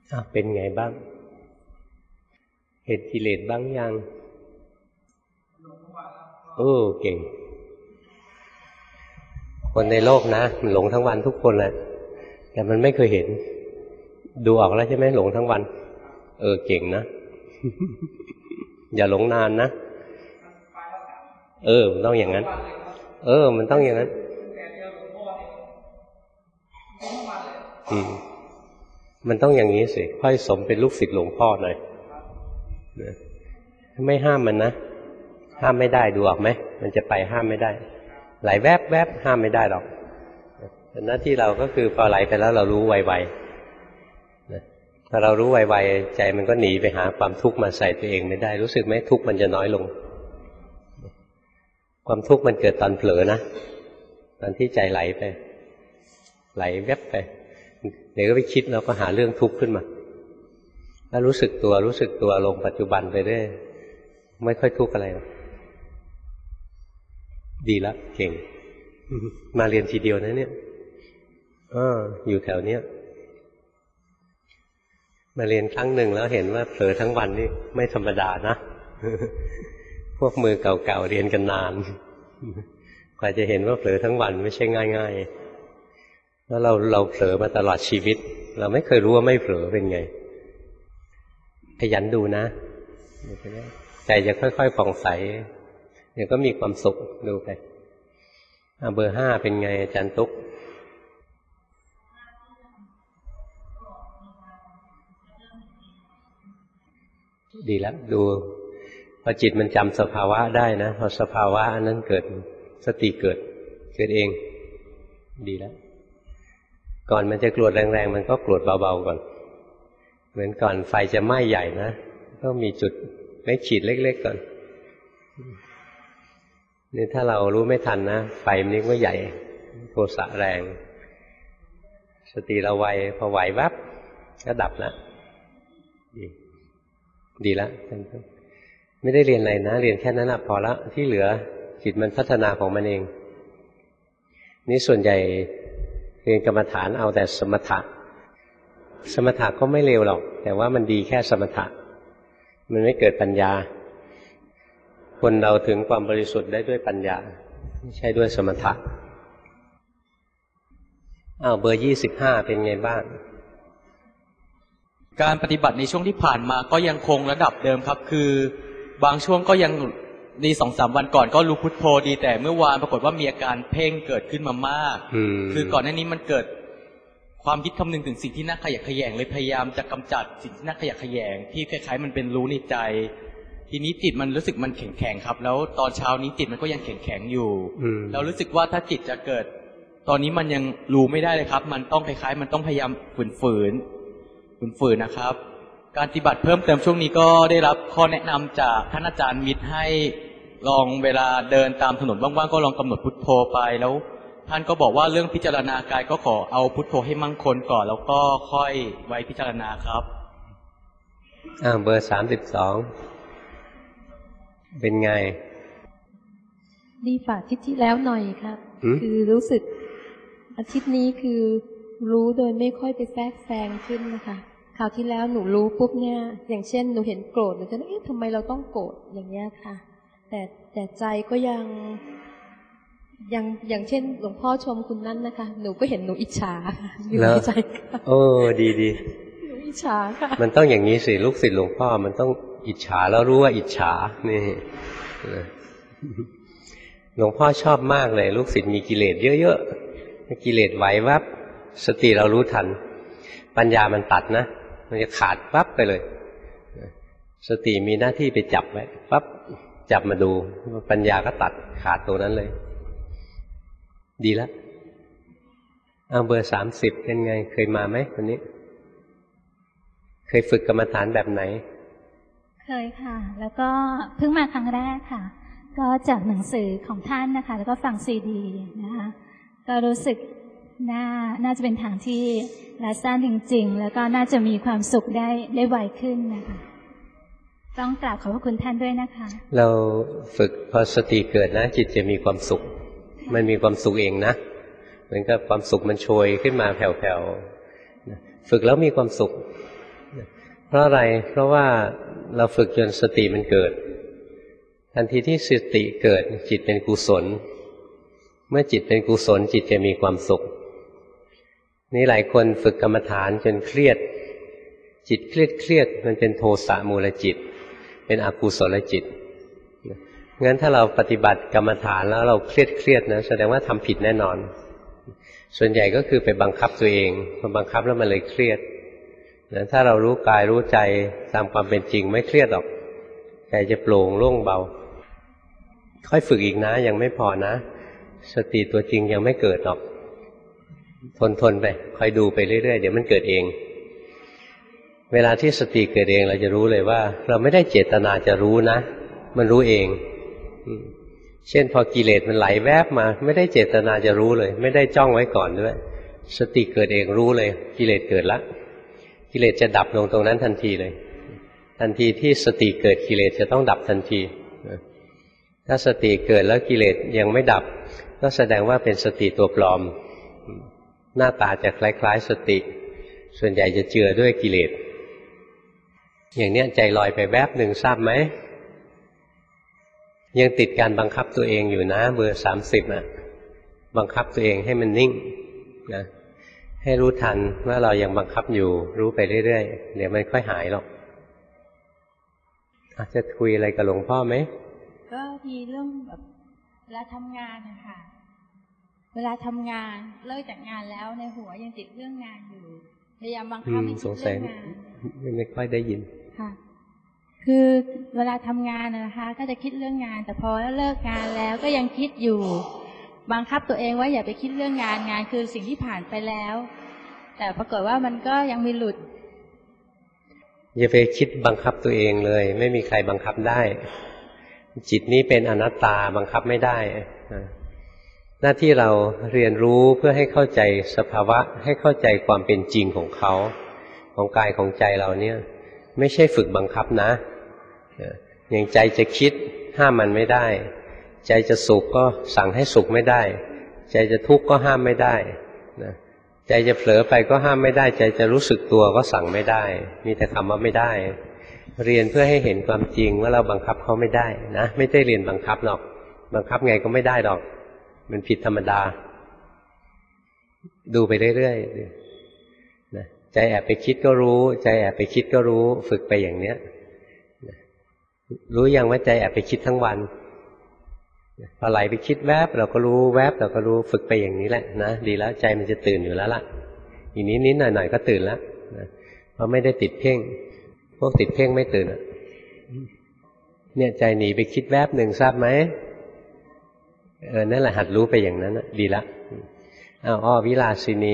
เป็นไงบ้างเห็นกิเลสบ้างยังเก่งคนในโลกนะมันหลงทั้งวันทุกคนแหละแต่มันไม่เคยเห็นดูออกแล้วใช่ไหมหลงทั้งวันเก่งนะอย่าหลงนานนะมันต้องอย่างนั้นมันต้องอย่างนั้นมันต้องอย่างนี้สิค่อยสมเป็นลูกศิษย์หลวงพ่อหน่อยไม่ห้ามมันนะห้ามไม่ได้ดูออกไหมมันจะไปห้ามไม่ได้ไหลแวบแวบห้ามไม่ได้หรอกแต่หน้าที่เราก็คือพอไหลไปแล้วเรารู้ไวๆพอเรารู้ไวๆใจมันก็หนีไปหาความทุกข์มาใส่ตัวเองไม่ได้รู้สึกไหมทุกข์มันจะน้อยลงความทุกข์มันเกิดตอนเผลอนะตอนที่ใจไหลไปไหลแวบไปเดี๋ยวก็ไปคิดเราก็หาเรื่องทุกข์ขึ้นมาแล้วรู้สึกตัวลงปัจจุบันไปเรื่อยไม่ค่อยทุกข์อะไรดีแล้วเก่งมาเรียนทีเดียวนะเนี่ยอยู่แถวเนี้ยมาเรียนครั้งหนึ่งแล้วเห็นว่าเผลอทั้งวันนี่ไม่ธรรมดานะพวกมือเก่าๆเรียนกันนานกว่าจะเห็นว่าเผลอทั้งวันไม่ใช่ง่ายๆแล้วเราเผลอมาตลอดชีวิตเราไม่เคยรู้ว่าไม่เผลอเป็นไงขยันดูนะใจจะค่อยๆผ่องใสเดี๋ยวก็มีความสุขดูไปเบอร์ 5เป็นไงอาจารย์ตุ๊กดีแล้วดูพอจิตมันจำสภาวะได้นะพอสภาวะอันนั้นเกิดสติเกิดเองดีแล้วก่อนมันจะกรวดแรงๆมันก็กรวดเบาๆก่อนเหมือนก่อนไฟจะไหม้ใหญ่นะก็มีจุดเล็กขีดเล็กๆก่อนนี่ถ้าเรารู้ไม่ทันนะไฟมันนี่ก็ใหญ่โทสะแรงสติเราไวพอไหววับก็ดับแล้วดีแล้วไม่ได้เรียนอะไรนะเรียนแค่นั้นพอละที่เหลือจิตมันพัฒนาของมันเองนี่ส่วนใหญ่เรียนกรรมฐานเอาแต่สมถะก็ไม่เลวหรอกแต่ว่ามันดีแค่สมถะมันไม่เกิดปัญญาคนเราถึงความบริสุทธิ์ได้ด้วยปัญญาไม่ใช่ด้วยสมถะเบอร์ 25เป็นไงบ้างการปฏิบัติในช่วงที่ผ่านมาก็ยังคงระดับเดิมครับคือบางช่วงก็ยังดี 2-3 วันก่อนก็รู้พุทโธดีแต่เมื่อวานปรากฏว่ามีอาการเพ่งเกิดขึ้นมามากคือก่อนหน้านี้มันเกิดความคิดคำนึงถึงสิ่งที่น่าขยะแขยงเลยพยายามจะกำจัดสิ่งที่น่าขยะแขยงที่คล้ายๆมันเป็นรู้ในใจทีนี้จิตมันรู้สึกมันแข็งๆครับแล้วตอนเช้านี้จิตมันก็ยังแข็งๆอยู่เรารู้สึกว่าถ้าจิตจะเกิดตอนนี้มันยังรู้ไม่ได้เลยครับมันต้องคล้ายๆมันต้องพยายามฝืนนะครับการปฏิบัติเพิ่มเติมช่วงนี้ก็ได้รับข้อแนะนำจากท่านอาจารย์มิตรให้ลองเวลาเดินตามถนนว่างๆก็ลองกำหนดพุทโธไปแล้วท่านก็บอกว่าเรื่องพิจารณากายก็ขอเอาพุทโธให้มั่งคงก่อนแล้วก็ค่อยไว้พิจารณาครับเบอร์ 32เป็นไงดีฝ่าอาทิตย์ที่แล้วหน่อยครับคือรู้สึกอาทิตย์นี้คือรู้โดยไม่ค่อยไปแทรกแซงขึ้นนะคะคราวที่แล้วหนูรู้ปุ๊บเนี่ยอย่างเช่นหนูเห็นโกรธหนูจะทำไมเราต้องโกรธอย่างเงี้ยค่ะแต่ใจก็ยังอย่างเช่นหลวงพ่อชมคุณนั่นนะคะหนูก็เห็นหนูอิจฉาอยู่ในใจค่ะดีหนูอิจฉาค่ะมันต้องอย่างนี้สิลูกศิษย์หลวงพ่อมันต้องอิจฉาแล้วรู้ว่าอิจฉานี่หลวงพ่อชอบมากเลยลูกศิษย์มีกิเลสเยอะๆกิเลสไหววับสติเรารู้ทันปัญญามันตัดนะมันจะขาดปั๊บไปเลยสติมีหน้าที่ไปจับไว้ปั๊บจับมาดูปัญญาก็ตัดขาดตัวนั้นเลยดีแล้วเบอร์ 30เป็นไงเคยมาไหมวันนี้เคยฝึกกรรมฐานแบบไหนเคยค่ะแล้วก็เพิ่งมาครั้งแรกค่ะก็จากหนังสือของท่านนะคะแล้วก็ฟังซีดีนะคะก็รู้สึกน่าจะเป็นทางที่รัดสั้นจริงๆแล้วก็น่าจะมีความสุขได้ไวขึ้นนะคะต้องกราบขอบพระคุณท่านด้วยนะคะเราฝึกพอสติเกิดนะจิตจะมีความสุขมันมีความสุขเองนะเหมือนกับความสุขมันโชยขึ้นมาแผ่วๆฝึกแล้วมีความสุขเพราะอะไรเพราะว่าเราฝึกจนสติมันเกิดทันทีที่สติเกิดจิตเป็นกุศลเมื่อจิตเป็นกุศลจิตจะมีความสุขนี่หลายคนฝึกกรรมฐานจนเครียดจิตเครียดมันเป็นโทสะมูลจิตเป็นอกุศลจิตงั้นถ้าเราปฏิบัติกรรมฐานแล้วเราเครียดนะแสดงว่าทำผิดแน่นอนส่วนใหญ่ก็คือไปบังคับตัวเองพอบังคับแล้วมันเลยเครียดนะถ้าเรารู้กายรู้ใจตามความเป็นจริงไม่เครียดหรอกใจจะโปร่งโล่งเบาค่อยฝึกอีกนะยังไม่พอนะสติตัวจริงยังไม่เกิดหรอกทนไปคอยดูไปเรื่อยๆเดี๋ยวมันเกิดเองเวลาที่สติเกิดเองเราจะรู้เลยว่าเราไม่ได้เจตนาจะรู้นะมันรู้เองเช่นพอกิเลสมันไหลแวบมาไม่ได้เจตนาจะรู้เลยไม่ได้จ้องไว้ก่อนด้วยสติเกิดเองรู้เลยกิเลสเกิดละกิเลสจะดับลงตรงนั้นทันทีเลยทันทีที่สติเกิดกิเลสจะต้องดับทันทีถ้าสติเกิดแล้วกิเลสยังไม่ดับก็แสดงว่าเป็นสติตัวปลอมหน้าตาจะคล้ายๆสติส่วนใหญ่จะเจือด้วยกิเลสอย่างเนี้ยใจลอยไปแวบหนึ่งทราบไหมยังติดการบังคับตัวเองอยู่นะเบอร์30อ่ะบังคับตัวเองให้มันนิ่งนะให้รู้ทันว่าเรายังบังคับอยู่รู้ไปเรื่อยๆเดี๋ยวมันค่อยหายหรอกจะคุยอะไรกับหลวงพ่อไหมก็ทีเรื่องแบบเวลาทำงานนะคะเวลาทำงานเลิกจากงานแล้วในหัวยังติดเรื่องงานอยู่พยายามบังคับไม่คิดเรื่องงานไม่ค่อยได้ยินค่ะคือเวลาทำงานนะคะก็จะคิดเรื่องงานแต่พอเลิกงานแล้วก็ยังคิดอยู่บังคับตัวเองว่าอย่าไปคิดเรื่องงานงานคือสิ่งที่ผ่านไปแล้วแต่ปรากฏว่ามันก็ยังมีหลุดอย่าไปคิดบังคับตัวเองเลยไม่มีใครบังคับได้จิตนี้เป็นอนัตตาบังคับไม่ได้หน้าที่เราเรียนรู้เพื่อให้เข้าใจสภาวะให้เข้าใจความเป็นจริงของเขาของกายของใจเราเนี่ยไม่ใช่ฝึกบังคับนะอย่างใจจะคิดห้ามมันไม่ได้ใจจะสุขก็สั่งให้สุขไม่ได้ใจจะทุกข์ก็ห้ามไม่ได้นะใจจะเผลอไปก็ห้ามไม่ได้ใจจะรู้สึกตัวก็สั่งไม่ได้มีแต่คำว่าไม่ได้เรียนเพื่อให้เห็นความจริงว่าเราบังคับเขาไม่ได้นะไม่ได้เรียนบังคับหรอกบังคับไงก็ไม่ได้หรอกมันผิดธรรมดาดูไปเรื่อยๆนะใจแอบไปคิดก็รู้ใจแอบไปคิดก็รู้ฝึกไปอย่างเนี้ยรู้ยังว่าใจแอบไปคิดทั้งวันพอไหลไปคิดแวบเราก็รู้แวบเราก็รู้ฝึกไปอย่างนี้แหละนะดีแล้วใจมันจะตื่นอยู่แล้วล่ะอีกนิดหน่อยก็ตื่นแล้วนะเพราะไม่ได้ติดเพ่งพวกติดเพ่งไม่ตื่นเนี่ยใจหนีไปคิดแวบหนึ่งทราบไหมนั่นแหละหัดรู้ไปอย่างนั้นดีละอ้อวิลาสินี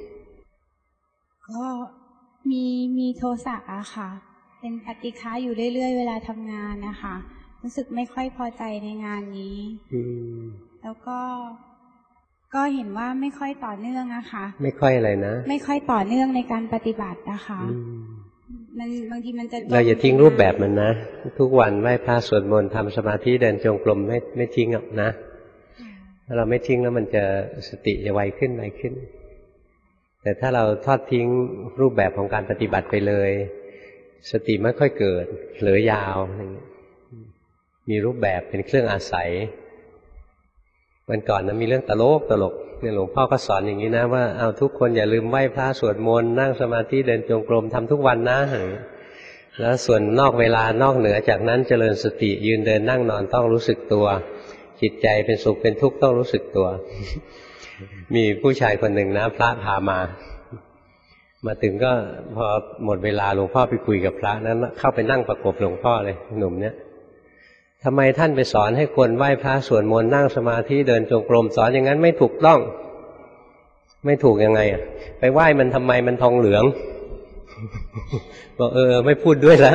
ก็มีโทสะอะค่ะเป็นปฏิฆะอยู่เรื่อยๆเวลาทำงานนะคะรู้สึกไม่ค่อยพอใจในงานนี้แล้วก็เห็นว่าไม่ค่อยต่อเนื่องอะค่ะไม่ค่อยอะไรนะไม่ค่อยต่อเนื่องในการปฏิบัตินะคะมันบางทีมันจะเราอย่าทิ้งรูปแบบมันนะทุกวันไหว้พระสวดมนต์ทำสมาธิเดินจงกรมไม่ทิ้งหรอกนะถ้าเราไม่ทิ้งแล้วมันจะสติจะไวขึ้นแต่ถ้าเราทอดทิ้งรูปแบบของการปฏิบัติไปเลยสติไม่ค่อยเกิดเผลอยาวมีรูปแบบเป็นเครื่องอาศัยวันก่อนนะมีเรื่องตลกเนี่ยหลวงพ่อก็สอนอย่างนี้นะว่าเอาทุกคนอย่าลืมไหว้พระสวดมนต์นั่งสมาธิเดินจงกรมทำทุกวันนะแล้วส่วนนอกเวลานอกเหนือจากนั้นเจริญสติยืนเดินนั่งนอนต้องรู้สึกตัวจิตใจเป็นสุขเป็นทุกข์ต้องรู้สึกตัวมีผู้ชายคนหนึ่งนะพระพามาถึงก็พอหมดเวลาหลวงพ่อไปคุยกับพระนั้นเข้าไปนั่งประกบหลวงพ่อเลยหนุ่มเนี่ยทำไมท่านไปสอนให้คนไหว้พระสวดมนต์นั่งสมาธิเดินจงกรมสอนอย่างนั้นไม่ถูกต้องไม่ถูกยังไงไปไหว้มันทำไมมันทองเหลืองบอกไม่พูดด้วยแล้ว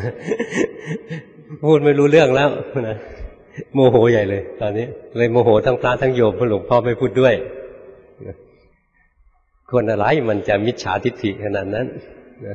พูดไม่รู้เรื่องแล้วนะโมโหใหญ่เลยตอนนี้เลยโมโหทั้งพระทั้งโยมเพราะหลวงพ่อไม่พูดด้วยคนอะไรมันจะมิจฉาทิฏฐิขนาดนั้นนะ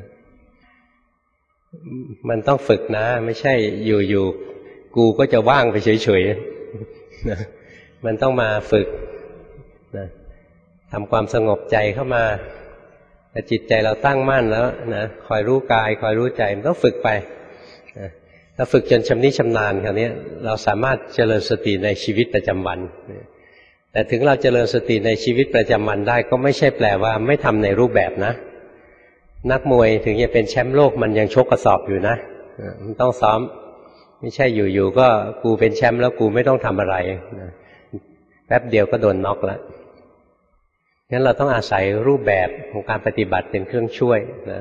มันต้องฝึกนะไม่ใช่อยู่กูก็จะว่างไปเฉยๆนะมันต้องมาฝึกนะทำความสงบใจเข้ามาแต่จิตใจเราตั้งมั่นแล้วนะคอยรู้กายคอยรู้ใจมันต้องฝึกไปนะถ้าฝึกจนชำนิชำนาญคราวนี้เราสามารถเจริญสติในชีวิตประจำวันแต่ถึงเราเจริญสติในชีวิตประจำวันได้ก็ไม่ใช่แปลว่าไม่ทำในรูปแบบนะนักมวยถึงจะเป็นแชมป์โลกมันยังชกกระสอบอยู่นะมันต้องซ้อมไม่ใช่อยู่ๆก็กูเป็นแชมป์แล้วกูไม่ต้องทำอะไรนะแป๊บเดียวก็โดนน็อกแล้วงั้นเราต้องอาศัยรูปแบบของการปฏิบัติเป็นเครื่องช่วยนะ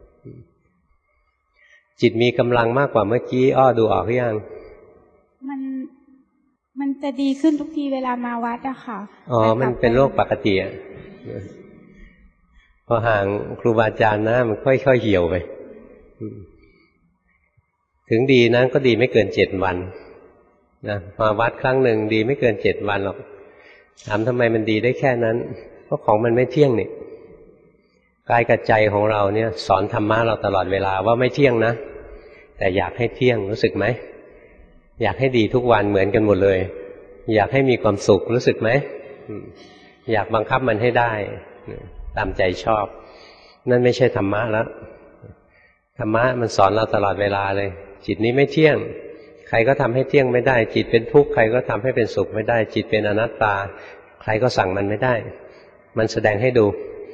จิตมีกำลังมากกว่าเมื่อกี้อ้อดูออกหรือยังมันจะดีขึ้นทุกทีเวลามาวัดอะค่ะอ๋อมันเป็นโรคปกติอะพอห่างครูบาอาจารย์นะมันค่อยๆเหี่ยวไปถึงดีนะก็ดีไม่เกิน7 วันนะมาวัดครั้งหนึ่งดีไม่เกิน7 วันหรอกถามทำไมมันดีได้แค่นั้นเพราะของมันไม่เที่ยงนี่กายกับใจของเราเนี่ยสอนธรรมะเราตลอดเวลาว่าไม่เที่ยงนะแต่อยากให้เที่ยงรู้สึกไหมอยากให้ดีทุกวันเหมือนกันหมดเลยอยากให้มีความสุขรู้สึกไหมอยากบังคับมันให้ได้ตามใจชอบนั่นไม่ใช่ธรรมะแล้วธรรมะมันสอนเราตลอดเวลาเลยจิตนี้ไม่เที่ยงใครก็ทำให้เที่ยงไม่ได้จิตเป็นทุกข์ใครก็ทำให้เป็นสุขไม่ได้จิตเป็นอนัตตาใครก็สั่งมันไม่ได้มันแสดงให้ดู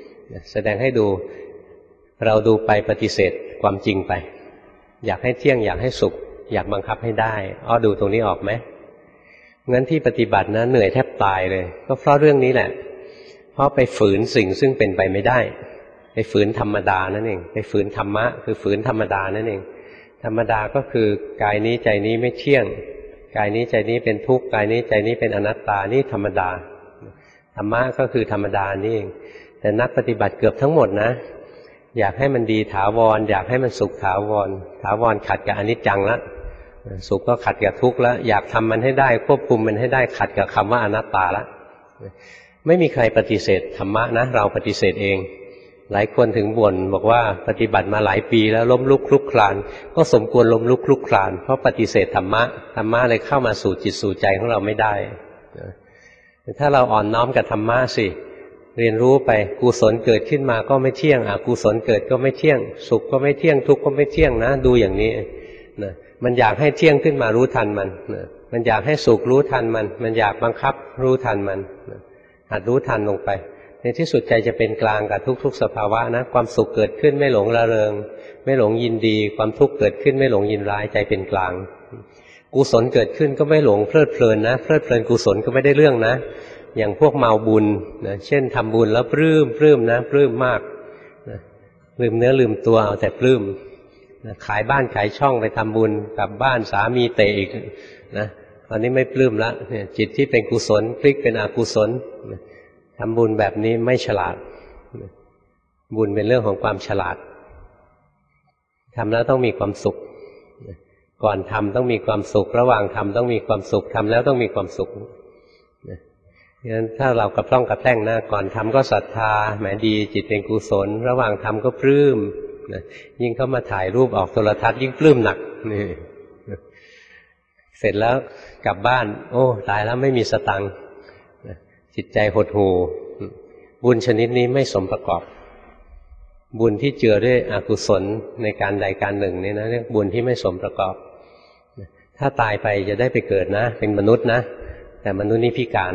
เราดูไปปฏิเสธความจริงไปอยากให้เที่ยงอยากให้สุขอยากบังคับให้ได้อ้อดูตรงนี้ออกไหมงั้นที่ปฏิบัตินะเหนื่อยแทบตายเลยก็เพราะเรื่องนี้แหละเพราะไปฝืนสิ่งซึ่งเป็นไปไม่ได้ไปฝืนธรรมดานั่นเองไปฝืนธรรมะคือฝืนธรรมดานั่นเองธรรมดาก็คือกายนี้ใจนี้ไม่เที่ยงกายนี้ใจนี้เป็นทุกข์กายนี้ใจนี้เป็นอนัตตานี่ธรรมดาธรรมะก็คือธรรมดานี่เองแต่นักปฏิบัติเกือบทั้งหมดนะอยากให้มันดีถาวรอยากให้มันสุขถาวรขัดกับอนิจจังละสุขก็ขัดกับทุกข์แล้วอยากทำมันให้ได้ควบคุมมันให้ได้ขัดกับคำว่าอนัตตาละไม่มีใครปฏิเสธธรรมะนะเราปฏิเสธเองหลายคนถึงบ่นบอกว่าปฏิบัติมาหลายปีแล้วล้มลุกคลุกคลานก็สมควรล้มลุกคลุกคลานเพราะปฏิเสธธรรมะเลยเข้ามาสู่จิตสู่ใจของเราไม่ได้ถ้าเราอ่อนน้อมกับธรรมะสิเรียนรู้ไปกุศลเกิดขึ้นมาก็ไม่เที่ยงอกุศลเกิดก็ไม่เที่ยงสุขก็ไม่เที่ยงทุกข์ก็ไม่เที่ยงนะดูอย่างนี้นะมันอยากให้เที่ยงขึ้นมารู้ทันมันนะมันอยากให้สุขรู้ทันมันอยากบังคับรู้ทันมันนะหัดรู้ทันลงไปในที่สุดใจจะเป็นกลางกับทุกๆสภาวะนะความสุขเกิดขึ้นไม่หลงระเริงไม่หลงยินดีความทุกข์เกิดขึ้นไม่หลงยินร้ายใจเป็นกลางกุศลเกิดขึ้นก็ไม่หลงเพลิดเพลินนะเพลิดเพลินกุศลก็ไม่ได้เรื่องนะอย่างพวกเมาบุญนะเช่นทำบุญแล้วปลื้มนะปลื้มมากนะลืมเนื้อลืมตัวเอาแต่ปลื้มนะขายบ้านขายช่องไปทำบุญกลับบ้านสามีเตะอีกนะตอนนี้ไม่ปลื้มละเนี่ยจิตที่เป็นกุศลพลิกเป็นอกุศลนะทำบุญแบบนี้ไม่ฉลาดนะบุญเป็นเรื่องของความฉลาดทำแล้วต้องมีความสุขนะก่อนทำต้องมีความสุขระหว่างทำต้องมีความสุขทำแล้วต้องมีความสุขนะงั้นถ้าเรากระพร่องกระแพร่งนะก่อนทำก็ศรัทธาแหมดีจิตเป็นกุศลระหว่างทำก็ปลื้มนะยิ่งเข้ามาถ่ายรูปออกโทรทัศน์ยิ่งปลื้มหนักนี่เสร็จแล้วกลับบ้านโอ้ตายแล้วไม่มีสตังค์จิตใจหดหู่บุญชนิดนี้ไม่สมประกอบบุญที่เจือด้วยอกุศลในการใดการหนึ่งนี่นะเรียกบุญที่ไม่สมประกอบถ้าตายไปจะได้ไปเกิดนะเป็นมนุษย์นะแต่มนุษย์นี่พิการ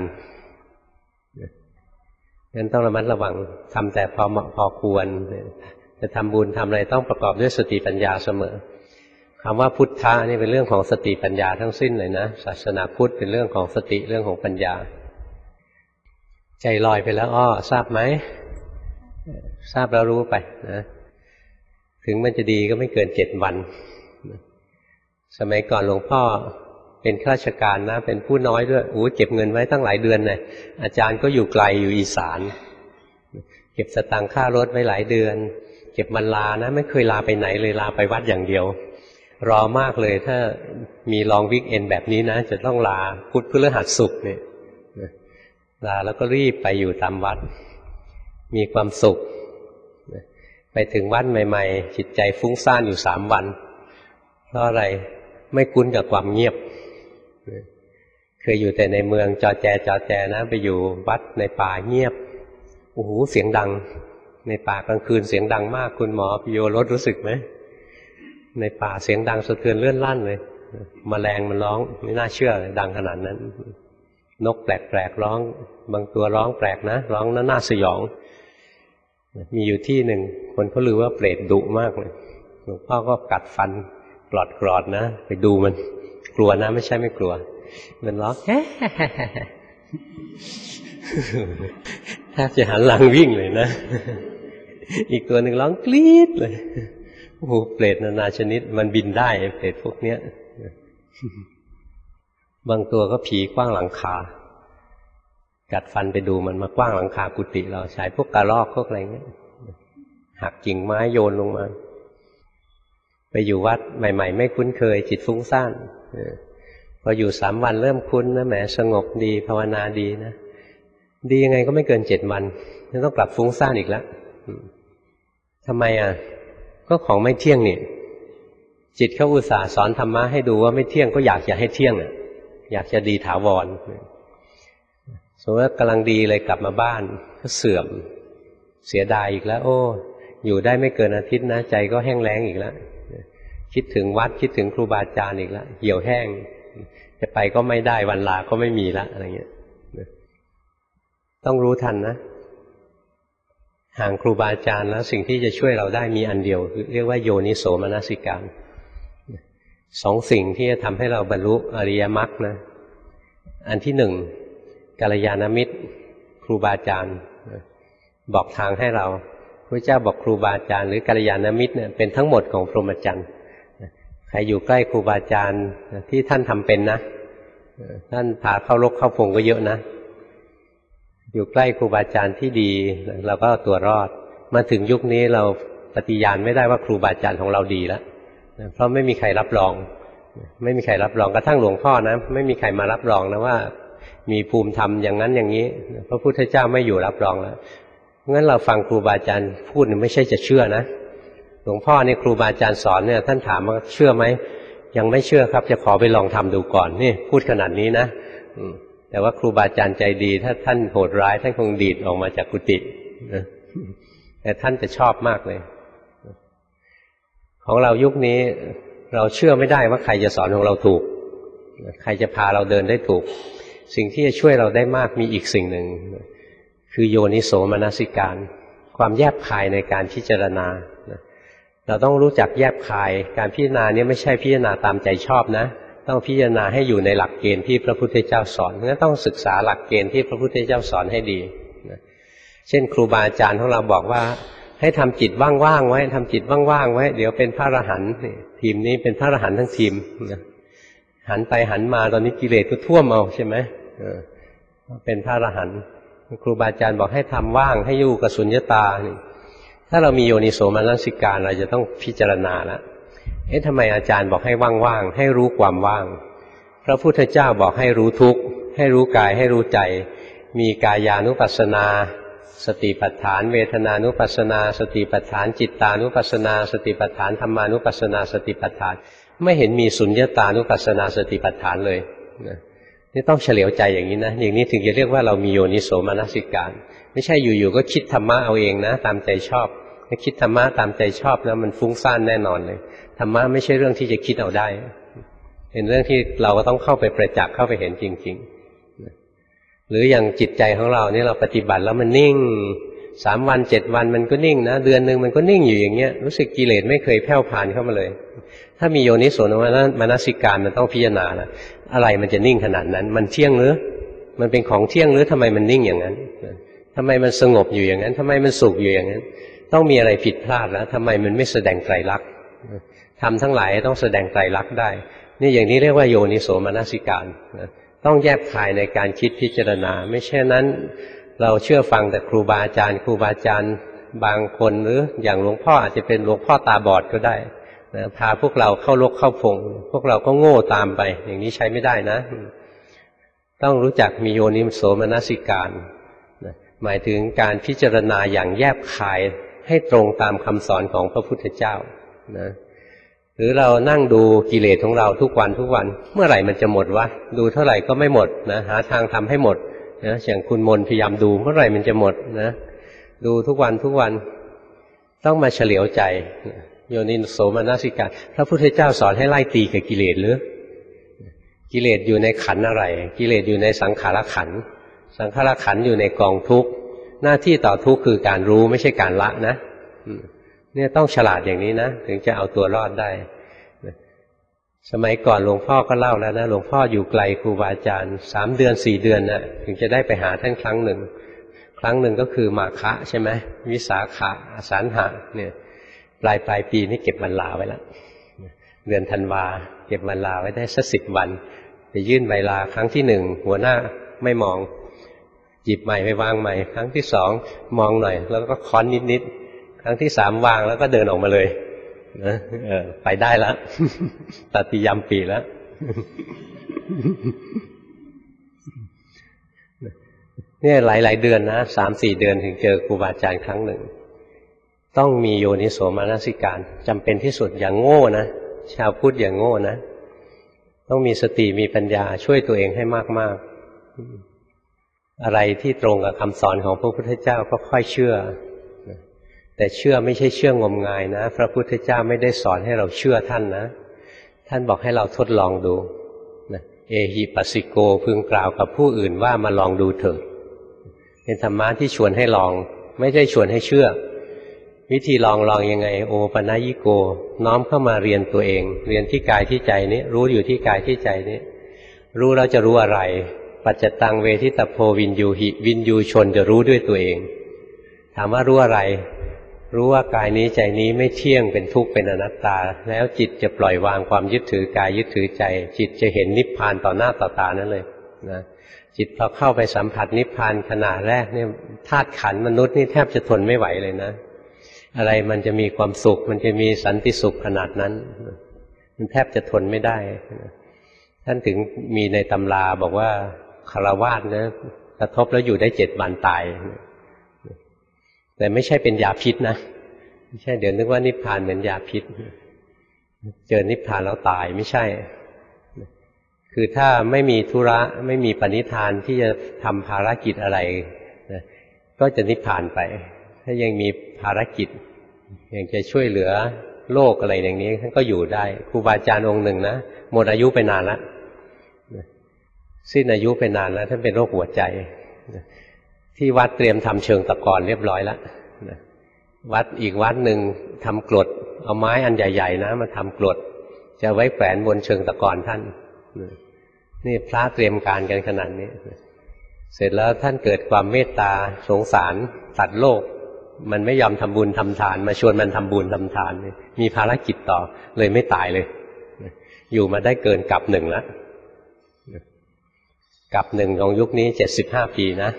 งั้นต้องระมัดระวังทำแต่พอควรจะทำบุญทำอะไรต้องประกอบด้วยสติปัญญาเสมอคำว่าพุทธะนี่เป็นเรื่องของสติปัญญาทั้งสิ้นเลยนะศาสนาพุทธเป็นเรื่องของสติเรื่องของปัญญาใจลอยไปแล้วอ้อทราบไหมทราบแล้วรู้ไปนะถึงมันจะดีก็ไม่เกิน7 วันสมัยก่อนหลวงพ่อเป็นข้าราชการนะเป็นผู้น้อยด้วยโอ้เก็บเงินไว้ตั้งหลายเดือนเลยอาจารย์ก็อยู่ไกลอยู่อีสานเก็บสตางค์ค่ารถไว้หลายเดือนเก็บมันลานะไม่เคยลาไปไหนเลยลาไปวัดอย่างเดียวรอมากเลยถ้ามีลองวิกเอนแบบนี้นะจะต้องลาพุธพฤหัสศุกร์เนี่ยลาแล้วก็รีบไปอยู่ตามวัดมีความสุขไปถึงวัดใหม่ๆจิตใจฟุ้งซ่านอยู่3 วันเพราะอะไรไม่คุ้นกับความเงียบเคยอยู่แต่ในเมืองจอแจนะไปอยู่วัดในป่าเงียบโอ้โหเสียงดังในป่ากลางคืนเสียงดังมากคุณหมอพิโยรสรู้สึกไหมในป่าเสียงดังสะเทือนเลื่อนลั่นเลยแมลงมันร้องไม่น่าเชื่อเลยดังขนาดนั้นนกแปลกๆร้องบางตัวร้องแปลกนะร้องน่าสยองมีอยู่ที่หนึ่งคนเขาลือว่าเปรตดุมากเลยหลวงพ่อก็กัดฟันกรอดนะไปดูมันกลัวนะไม่ใช่ไม่กลัวมันร้องแฮ่แทบจะหันหลังวิ่งเลยนะอีกตัวหนึ่งร้องกรี๊ดเลยโอ้โหเปรตนานาชนิดมันบินได้เปรตพวกเนี้ยบางตัวก็ผีกว้างหลังคากัดฟันไปดูมันมากว้างหลังคากุฏิเราใช้พวกกระรอกพวกอะไรเงี้ยหักกิ่งไม้โยนลงมาไปอยู่วัดใหม่ๆไม่คุ้นเคยจิตฟุ้งซ่านพออยู่3 วันเริ่มคุ้นนะแหมสงบดีภาวนาดีนะดียังไงก็ไม่เกิน7 วันต้องกลับฟุ้งซ่านอีกแล้วทำไมก็ของไม่เที่ยงนี่จิตเขาอุตส่าห์สอนธรรมะให้ดูว่าไม่เที่ยงก็อยากจะให้เที่ยงอยากจะดีถาวรสมมติว่ากำลังดีเลยกลับมาบ้านก็เสื่อมเสียดายอีกแล้วโอ้อยู่ได้ไม่เกินอาทิตย์นะใจก็แห้งแล้งอีกแล้วคิดถึงวัดคิดถึงครูบาอาจารย์อีกแล้วเหี่ยวแห้งจะไปก็ไม่ได้วันลาก็ไม่มีละอะไรเงี้ยต้องรู้ทันนะห่างครูบาอาจารย์แล้วสิ่งที่จะช่วยเราได้มีอันเดียวคือเรียกว่าโยนิโสมนสิการ2 สิ่งที่จะทำให้เราบรรลุอริยมรรคนะอันที่1กัลยาณมิตรครูบาอาจารย์บอกทางให้เราพระเจ้าบอกครูบาอาจารย์หรือกัลยาณมิตรเนี่ยเป็นทั้งหมดของพรหมจรรย์ใครอยู่ใกล้ครูบาอาจารย์ที่ท่านทำเป็นนะท่านพาเข้ารกเข้าพงก็เยอะนะอยู่ใกล้ครูบาอาจารย์ที่ดีเราก็ตัวรอดมาถึงยุคนี้เราปฏิญาณไม่ได้ว่าครูบาอาจารย์ของเราดีแล้วเพราะไม่มีใครรับรองไม่มีใครรับรองกระทั่งหลวงพ่อนะไม่มีใครมารับรองนะว่ามีภูมิธรรมอย่างนั้นอย่างนี้พระพุทธเจ้าไม่อยู่รับรองแล้วงั้นเราฟังครูบาอาจารย์พูดไม่ใช่จะเชื่อนะหลวงพ่อเนี่ยครูบาอาจารย์สอนเนี่ยท่านถามว่าเชื่อไหมยังไม่เชื่อครับจะขอไปลองทำดูก่อนนี่พูดขนาดนี้นะแต่ว่าครูบาอาจารย์ใจดีถ้าท่านโหดร้ายท่านคงดีดออกมาจากกุฏินะแต่ท่านจะชอบมากเลยของเรายุคนี้เราเชื่อไม่ได้ว่าใครจะสอนของเราถูกใครจะพาเราเดินได้ถูกสิ่งที่จะช่วยเราได้มากมีอีกสิ่งหนึ่งคือโยนิโสมนสิการความแยบคายในการพิจารณาเราต้องรู้จักแยบคายการพิจารณานี้ไม่ใช่พิจารณาตามใจชอบนะต้องพิจารณาให้อยู่ในหลักเกณฑ์ที่พระพุทธเจ้าสอนงั้นต้องศึกษาหลักเกณฑ์ที่พระพุทธเจ้าสอนให้ดีเช่นครูบาอาจารย์ของเราบอกว่าให้ทำจิตว่างๆไว้ทำจิตว่างๆไว้เดี๋ยวเป็นพระอรหันต์ทีมนี้เป็นพระอรหันต์ทั้งทีมหันไปหันมาตอนนี้กิเลสก็ท่วมเอาใช่ไหมเป็นพระอรหันต์ครูบาอาจารย์บอกให้ทำว่างให้อยู่กับสุญญตาถ้าเรามีโยนิโสมนสิการเราจะต้องพิจารณาแล้วทำไมอาจารย์บอกให้ว่างๆให้รู้ความว่างพระพุทธเจ้าบอกให้รู้ทุกข์ให้รู้กายให้รู้ใจมีกายานุปัสสนาสติปัฏฐานเวทนานุปัสสนาสติปัฏฐานจิตตานุปัสสนาสติปัฏฐานธรรมานุปัสสนาสติปัฏฐานไม่เห็นมีสุญญตานุปัสสนาสติปัฏฐานเลยนี่ต้องเฉลียวใจอย่างนี้นะอย่างนี้ถึงจะเรียกว่าเรามีโยนิโสมนสิการไม่ใช่อยู่ๆก็คิดธรรมะเอาเองนะตามใจชอบถ้าคิดธรรมะตามใจชอบนะมันฟุ้งซ่านแน่นอนเลยธรรมะไม่ใช่เรื่องที่จะคิดเอาได้เป็นเรื่องที่เราก็ต้องเข้าไปประจักษ์เข้าไปเห็นจริงๆหรืออย่างจิตใจของเราเนี่ยเราปฏิบัติแล้วมันนิ่ง3 วัน7 วันมันก็นิ่งนะเดือนนึงมันก็นิ่งอยู่อย่างเงี้ยรู้สึกกิเลสไม่เคยแผ่วผ่านเข้ามาเลยถ้ามีโยนิโสมนสิการมันต้องพิจารณานะอะไรมันจะนิ่งขนาดนั้นมันเที่ยงหรือมันเป็นของเที่ยงหรือทำไมมันนิ่งอย่างนั้นทำไมมันสงบอยู่อย่างนั้นทำไมมันสุขอยู่อย่างนั้นต้องมีอะไรผิดพลาดแล้วทำไมมันไม่แสดงไตรลักษณ์ทำทั้งหลายต้องแสดงไตรลักษณ์ได้นี่อย่างนี้เรียกว่าโยนิโสมนสิการต้องแยบคายในการคิดพิจารณาไม่เช่นนั้นเราเชื่อฟังแต่ครูบาอาจารย์ครูบาอาจารย์บางคนหรืออย่างหลวงพ่ออาจจะเป็นหลวงพ่อตาบอดก็ได้นะพาพวกเราเข้ารกเข้าพงพวกเราก็โง่ตามไปอย่างนี้ใช้ไม่ได้นะต้องรู้จักมีโยนิโสมนสิการหมายถึงการพิจารณาอย่างแยบคายให้ตรงตามคำสอนของพระพุทธเจ้านะหรือเรานั่งดูกิเลสของเราทุกวันเมื่อไหร่มันจะหมดวะดูเท่าไหร่ก็ไม่หมดนะหาทางทำให้หมดนะอย่างคุณมนพยายามดูเมื่อไหร่มันจะหมดนะดูทุกวันต้องมาเฉลียวใจโยนิโสมนสิการพระพุทธเจ้าสอนให้ไล่ตีกับกิเลสหรือกิเลสอยู่ในขันธ์อะไรกิเลสอยู่ในสังขารขันธ์สังขารขันธ์อยู่ในกองทุกข์หน้าที่ต่อทุกข์คือการรู้ไม่ใช่การละนะเนี่ยต้องฉลาดอย่างนี้นะถึงจะเอาตัวรอดได้สมัยก่อนหลวงพ่อก็เล่าแล้วนะหลวงพ่ออยู่ไกลครูบาอาจารย์3 เดือน 4 เดือนนะถึงจะได้ไปหาท่านครั้งหนึ่งก็คือมาฆะใช่ไหมวิสาขะอสันหะเนี่ยปลายปีนี่เก็บวันลาไว้แล้วเดือนธันวาเก็บวันลาไว้ได้สัก10 วันไปยื่นใบลาครั้งที่1หัวหน้าไม่มองหยิบใหม่ไปวางใหม่ครั้งที่2มองหน่อยแล้วก็ค้อนนิดครั้งที่3วางแล้วก็เดินออกมาเลยนะไปได้แล้วตติยมปีแล้วเนี่ยหลายเดือนนะ3-4 เดือนถึงเจอครูบาอาจารย์ครั้งหนึ่งต้องมีโยนิโสมนสิการจำเป็นที่สุดอย่างโง่นะชาวพุทธอย่างโง่นะต้องมีสติมีปัญญาช่วยตัวเองให้มากๆอะไรที่ตรงกับคำสอนของพระพุทธเจ้าก็ค่อยเชื่อแต่เชื่อไม่ใช่เชื่องมงายนะพระพุทธเจ้าไม่ได้สอนให้เราเชื่อท่านนะท่านบอกให้เราทดลองดูเอหิปัสสิโกพึงกล่าวกับผู้อื่นว่ามาลองดูเถิดเป็นธรรมะที่ชวนให้ลองไม่ใช่ชวนให้เชื่อวิธีลองยังไงโอปนัยิโกน้อมเข้ามาเรียนตัวเองเรียนที่กายที่ใจนี้รู้อยู่ที่กายที่ใจนี้รู้แล้วจะรู้อะไรปัจจตังเวทิตโพวินยูหิวินยูชนจะรู้ด้วยตัวเองถามว่ารู้อะไรรู้ว่ากายนี้ใจนี้ไม่เที่ยงเป็นทุกข์เป็นอนัตตาแล้วจิตจะปล่อยวางความยึดถือกายยึดถือใจจิตจะเห็นนิพพานต่อหน้าต่อตานั่นเลยนะจิตพอเข้าไปสัมผัสนิพพานขณะแรกเนี่ยธาตุขันธ์มนุษย์นี่แทบจะทนไม่ไหวเลยนะอะไรมันจะมีความสุขมันจะมีสันติสุขขนาดนั้นมันแทบจะทนไม่ได้ท่านถึงมีในตำราบอกว่าฆราวาสนะกระทบแล้วอยู่ได้7 วันตายแต่ไม่ใช่เป็นยาพิษนะไม่ใช่เดี๋ยวนึกว่านิพพานเหมือนยาพิษเจอนิพพานแล้วตายไม่ใช่คือถ้าไม่มีธุระไม่มีปณิธานที่จะทำภารกิจอะไรก็จะนิพพานไปถ้ายังมีภารกิจยังจะช่วยเหลือโลกอะไรอย่างนี้ท่านก็อยู่ได้ครูบาอาจารย์องค์หนึ่งนะหมดอายุไปนานแล้วสิ้นอายุไปนานแล้วท่านเป็นโรคหัวใจที่วัดเตรียมทำเชิงตะกอนเรียบร้อยแล้ววัดอีกวัดหนึ่งทำกรดเอาไม้อันใหญ่ๆนะมาทำกรดจะไว้แขวนบนเชิงตะกอนท่านนี่พระเตรียมการกันขนาดนี้เสร็จแล้วท่านเกิดความเมตตาสงสารตัดโลกมันไม่ยอมทำบุญทำทานมาชวนมันทำบุญทำทานมีภารกิจต่อเลยไม่ตายเลยอยู่มาได้เกินกับ1แล้วกับ1ของยุคนี้75 ปีนะ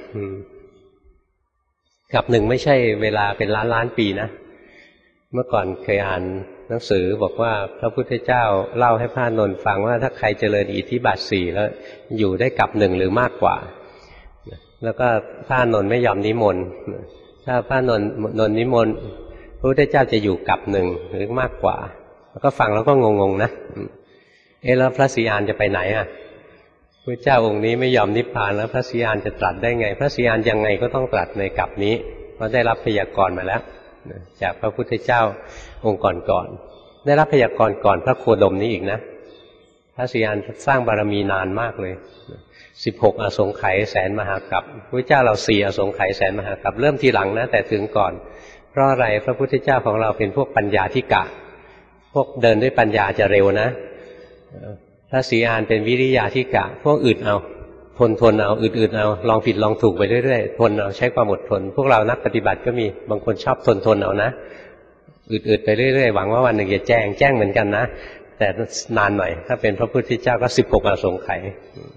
กับ1ไม่ใช่เวลาเป็นล้านปีนะเมื่อก่อนเคยอ่านหนังสือบอกว่าพระพุทธเจ้าเล่าให้พระนนท์ฟังว่าถ้าใครเจริญอิทธิบาท4แล้วอยู่ได้กับ1หรือมากกว่าแล้วก็พระนนท์ไม่ยอมนิมนต์ถ้าพระนนท์นิมนต์พระพุทธเจ้าจะอยู่กับ1หรือมากกว่าแล้วก็ฟังแล้วก็งงๆนะแล้วพระศรีอานจะไปไหนอ่ะพระเจ้าองค์นี้ไม่ยอมนิพพานแล้วพระศรีอานจะตรัสได้ไงพระศรีอานยังไงก็ต้องตรัสในกลับนี้เพราะได้รับพยากรณ์มาแล้วจากพระพุทธเจ้าองค์ก่อนได้รับพยากรณ์ก่อนพระโคดมนี้อีกนะพระศรีอานสร้างบารมีนานมากเลย16 อสงไขยแสนมหากัปพระเจ้าเรา4 อสงไขยแสนมหากัปเริ่มทีหลังนะแต่ถึงก่อนเพราะอะไรพระพุทธเจ้าของเราเป็นพวกปัญญาธิกะพวกเดินด้วยปัญญาจะเร็วนะพระศรีอานเป็นวิริยาธิกะพวกอึดเอาทนเอาอึดเอาลองผิดลองถูกไปเรื่อยๆทนเอาใช้ความอดทนพวกเรานักปฏิบัติก็มีบางคนชอบทนเอานะอึดไปเรื่อยๆหวังว่าวันหนึ่งจะแจ้งเหมือนกันนะแต่นานหน่อยถ้าเป็นพระพุทธเจ้าก็16 อสงไขย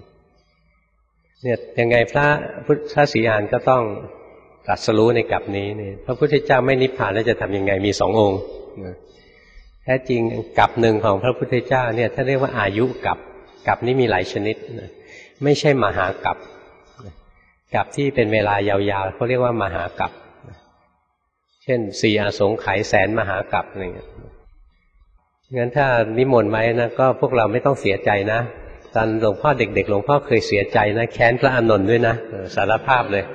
เนี่ยยังไงพระศรีอานก็ต้องตรัสรู้ในกลับนี้นี่พระพุทธเจ้าไม่นิพพานแล้วจะทำยังไงมี2 องค์แท้จริงกลับ1ของพระพุทธเจ้าเนี่ยท่านเรียกว่าอายุกลับนี้มีหลายชนิดไม่ใช่มหากลับที่เป็นเวลายาวๆเขาเรียกว่ามหากลับเช่น4 อสงไขยแสนมหากลับอะไรเงี้ยงั้นถ้านิมนต์ไว้นะก็พวกเราไม่ต้องเสียใจนะตอนหลวงพ่อเด็กๆหลวงพ่อเคยเสียใจนะแค้นพระอานนท์ด้วยนะสารภาพเลย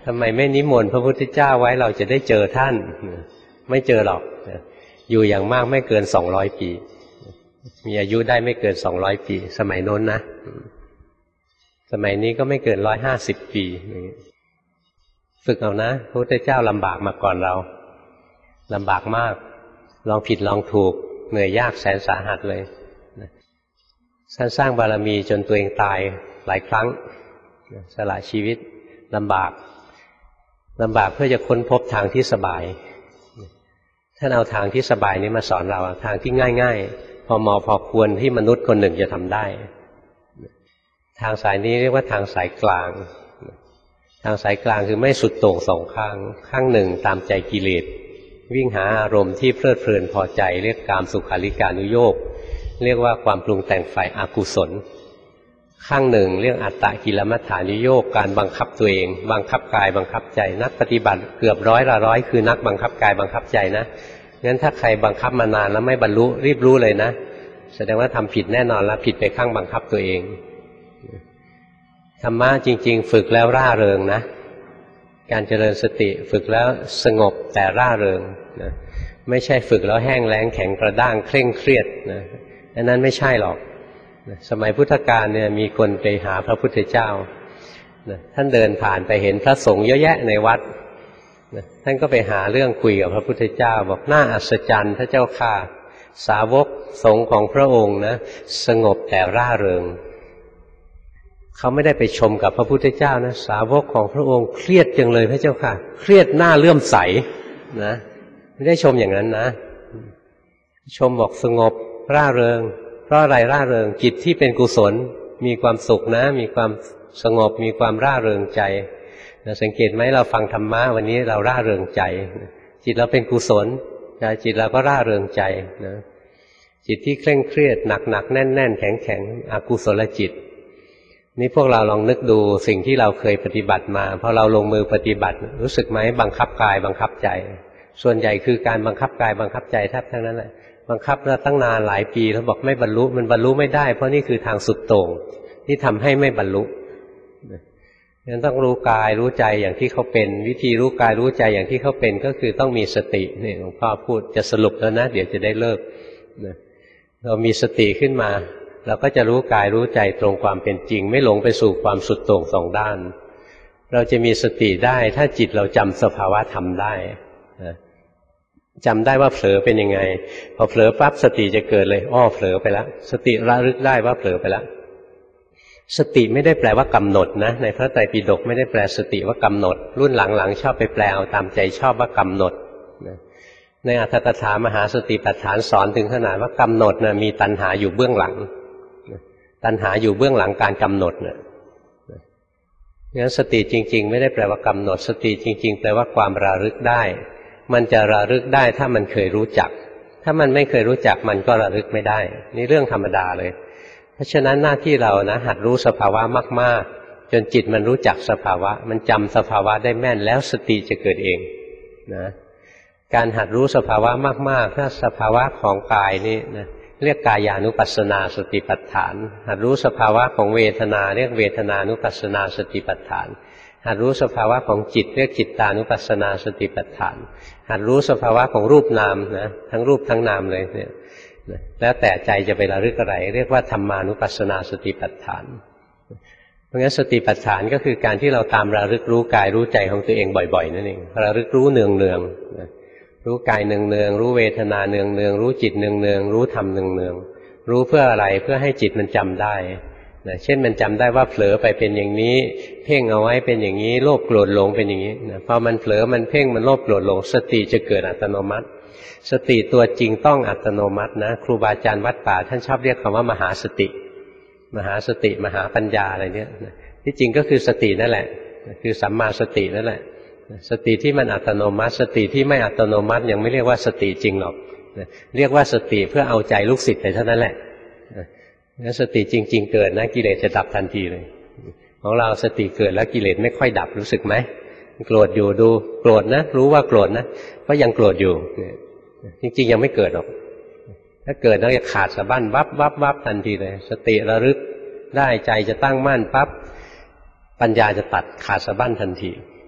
ทำไมไม่นิมนต์พระพุทธเจ้าไว้เราจะได้เจอท่านไม่เจอหรอกอยู่อย่างมากไม่เกิน200 ปีมีอายุได้ไม่เกิน200 ปีสมัยโน้นนะสมัยนี้ก็ไม่เกิน150 ปีฝึกเอานะพระพุทธเจ้าลำบากมาก่อนเราลำบากมากลองผิดลองถูกเหนื่อยยากแสนสาหัสเลยท่านสร้างบารมีจนตัวเองตายหลายครั้งสละชีวิตลำบากเพื่อจะค้นพบทางที่สบายท่านเอาทางที่สบายนี้มาสอนเราทางที่ง่ายๆพอเหมาะพอควรที่มนุษย์คนหนึ่งจะทำได้ทางสายนี้เรียกว่าทางสายกลางทางสายกลางคือไม่สุดโต่งสองข้างข้างหนึ่งตามใจกิเลสวิ่งหาอารมณ์ที่เพลิดเพลินพอใจเรียกกามสุขาริการุโยคเรียกว่าความปรุงแต่งฝ่ายอกุศลข้างหนึ่งเรียกอัตตกิลมัฏฐานุโยคการบังคับตัวเองบังคับกายบังคับใจนักปฏิบัติเกือบ100 ละ 100คือนักบังคับกายบังคับใจนะงั้นถ้าใครบังคับมานานแล้วไม่บรรลุรีบรู้เลยนะแสดงว่าทำผิดแน่นอนแล้วผิดไปข้างบังคับตัวเองธรรมะจริงๆฝึกแล้วร่าเริงนะการเจริญสติฝึกแล้วสงบแต่ร่าเริงนะไม่ใช่ฝึกแล้วแห้งแล้งแข็งกระด้างเคร่งเครียดนะอันนั้นไม่ใช่หรอกสมัยพุทธกาลเนี่ยมีคนไปหาพระพุทธเจ้าท่านเดินผ่านไปเห็นพระสงฆ์เยอะแยะในวัดท่านก็ไปหาเรื่องคุยกับพระพุทธเจ้าบอกน่าอัศจรรย์พระเจ้าข้าสาวกสงฆ์ของพระองค์นะสงบแต่ร่าเริงเขาไม่ได้ไปชมกับพระพุทธเจ้านะสาวกของพระองค์เครียดจังเลยพระเจ้าค่ะเครียดหน้าเลื่อมใสนะไม่ได้ชมอย่างนั้นนะชมบอกสงบร่าเริงเพราะอะไรร่าเริงจิตที่เป็นกุศลมีความสุขนะมีความสงบมีความร่าเริงใจสังเกตไหมเราฟังธรรมะวันนี้เราร่าเริงใจจิตเราเป็นกุศลจิตเราก็ร่าเริงใจนะจิตที่เคร่งเครียดหนักๆแน่นๆแข็งๆอกุศลจิตนี่พวกเราลองนึกดูสิ่งที่เราเคยปฏิบัติมาพอเราลงมือปฏิบัติรู้สึกไหมบังคับกายบังคับใจส่วนใหญ่คือการบังคับกายบังคับใจแทบทั้งนั้นแหละบังคับแล้วตั้งนานหลายปีแล้วบอกไม่บรรลุมันบรรลุไม่ได้เพราะนี่คือทางสุดโต่งที่ทำให้ไม่บรรลุงั้นต้องรู้กายรู้ใจอย่างที่เขาเป็นวิธีรู้กายรู้ใจอย่างที่เขาเป็นก็คือต้องมีสตินี่หลวงพ่อพูดจะสรุปแล้วนะเดี๋ยวจะได้เลิกเรามีสติขึ้นมาเราก็จะรู้กายรู้ใจตรงความเป็นจริงไม่หลงไปสู่ความสุดโต่งสองด้านเราจะมีสติได้ถ้าจิตเราจำสภาวะธรรมได้จำได้ว่าเผลอเป็นยังไงพอเผลอปั๊บสติจะเกิดเลยเผลอไปแล้วสติระลึกได้ว่าเผลอไปแล้วสติไม่ได้แปลว่ากำหนดนะในพระไตรปิฎกไม่ได้แปลสติว่ากำหนดรุ่นหลังๆชอบไปแปลเอาตามใจชอบว่ากำหนดในอรรถกถามหาสติปัฏฐานสอนถึงขนาดว่ากำหนดนะมีตัณหาอยู่เบื้องหลังตัณหาอยู่เบื้องหลังการกำหนดเนี่ยงั้นสติจริงๆไม่ได้แปลว่ากำหนดสติจริงๆแปลว่าความระลึกได้มันจะระลึกได้ถ้ามันเคยรู้จักถ้ามันไม่เคยรู้จักมันก็ระลึกไม่ได้นี่เรื่องธรรมดาเลยเพราะฉะนั้นหน้าที่เรานะหัดรู้สภาวะมากๆจนจิตมันรู้จักสภาวะมันจำสภาวะได้แม่นแล้วสติจะเกิดเองนะการหัดรู้สภาวะมากๆถ้าสภาวะของกายนี่นะเรียกกายานุปัสสนาสติปัฏฐานหัดรู้สภาวะของเวทนาเรียกเวทนานุปัสสนาสติปัฏฐานหัดรู้สภาวะของจิตเรียกจิตตานุปัสสนาสติปัฏฐานหัดรู้สภาวะของรูปนามนะทั้งรูปทั้งนามเลยเนี่ยแล้วแต่ใจจะไประลึกอะไรเรียกว่าธรรมานุปัสสนาสติปัฏฐานเพราะงั้นสติปัฏฐานก็คือการที่เราตามระลึกรู้กายรู้ใจของตัวเองบ่อยๆนั่นเองระลึกรู้เนืองๆรู้กายเนืองๆรู้เวทนาเนืองๆรู้จิตเนืองๆรู้ธรรมเนืองๆรู้เพื่ออะไรเพื่อให้จิตมันจำได้นะเช่นมันจำได้ว่าเผลอไปเป็นอย่างนี้เพ่งเอาไว้เป็นอย่างนี้โลภโกรธหลงเป็นอย่างนี้นะพอมันเผลอมันเพ่งมันโลภโกรธหลงสติจะเกิดอัตโนมัติสติตัวจริงต้องอัตโนมัตินะครูบาอาจารย์วัดป่าท่านชอบเรียกคำว่ามหาสติมหาสติมหาปัญญาอะไรเนี่ยที่จริงก็คือสตินั่นแหละคือสัมมาสตินั่นแหละสติที่มันอัตโนมัติสติที่ไม่อัตโนมัติยังไม่เรียกว่าสติจริงหรอกเรียกว่าสติเพื่อเอาใจลูกศิษย์ไปเท่านั้นแหละแล้วสติจริงๆเกิดนะกิเลสจะดับทันทีเลยของเราสติเกิดแล้วกิเลสไม่ค่อยดับรู้สึกไหมโกรธอยู่ดูโกรธนะรู้ว่าโกรธนะก็ยังโกรธอยู่จริงๆยังไม่เกิดหรอกถ้าเกิดแล้วจะขาดสะบั้นวับทันทีเลยสติระลึกได้ใจจะตั้งมั่นปั๊บปัญญาจะตัดขาดสะบั้นทันที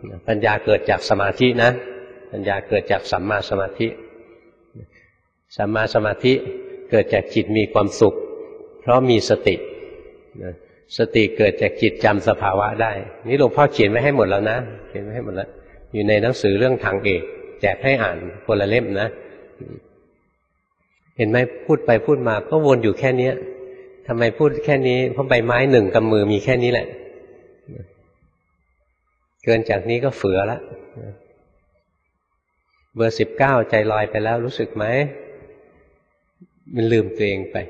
ปัญญาเกิดจากสมาธินะปัญญาเกิดจากสัมมาสมาธิสัมมาสมาธิเกิดจากจิตมีความสุขเพราะมีสติสติเกิดจากจิตจำสภาวะได้นี่หลวงพ่อเขียนไว้ให้หมดแล้วนะเขียนไว้ให้หมดแล้วอยู่ในหนังสือเรื่องทางเอกแจกให้อ่านคนละเล่มนะเห็นไหมพูดไปพูดมาก็วนอยู่แค่นี้ทำไมพูดแค่นี้เพราะใบไม้หนึ่งกำมือมีแค่นี้แหละเกินจากนี้ก็เฟือละเบอร์19ใจลอยไปแล้วรู้สึกไหมมันลืมตัวเองไป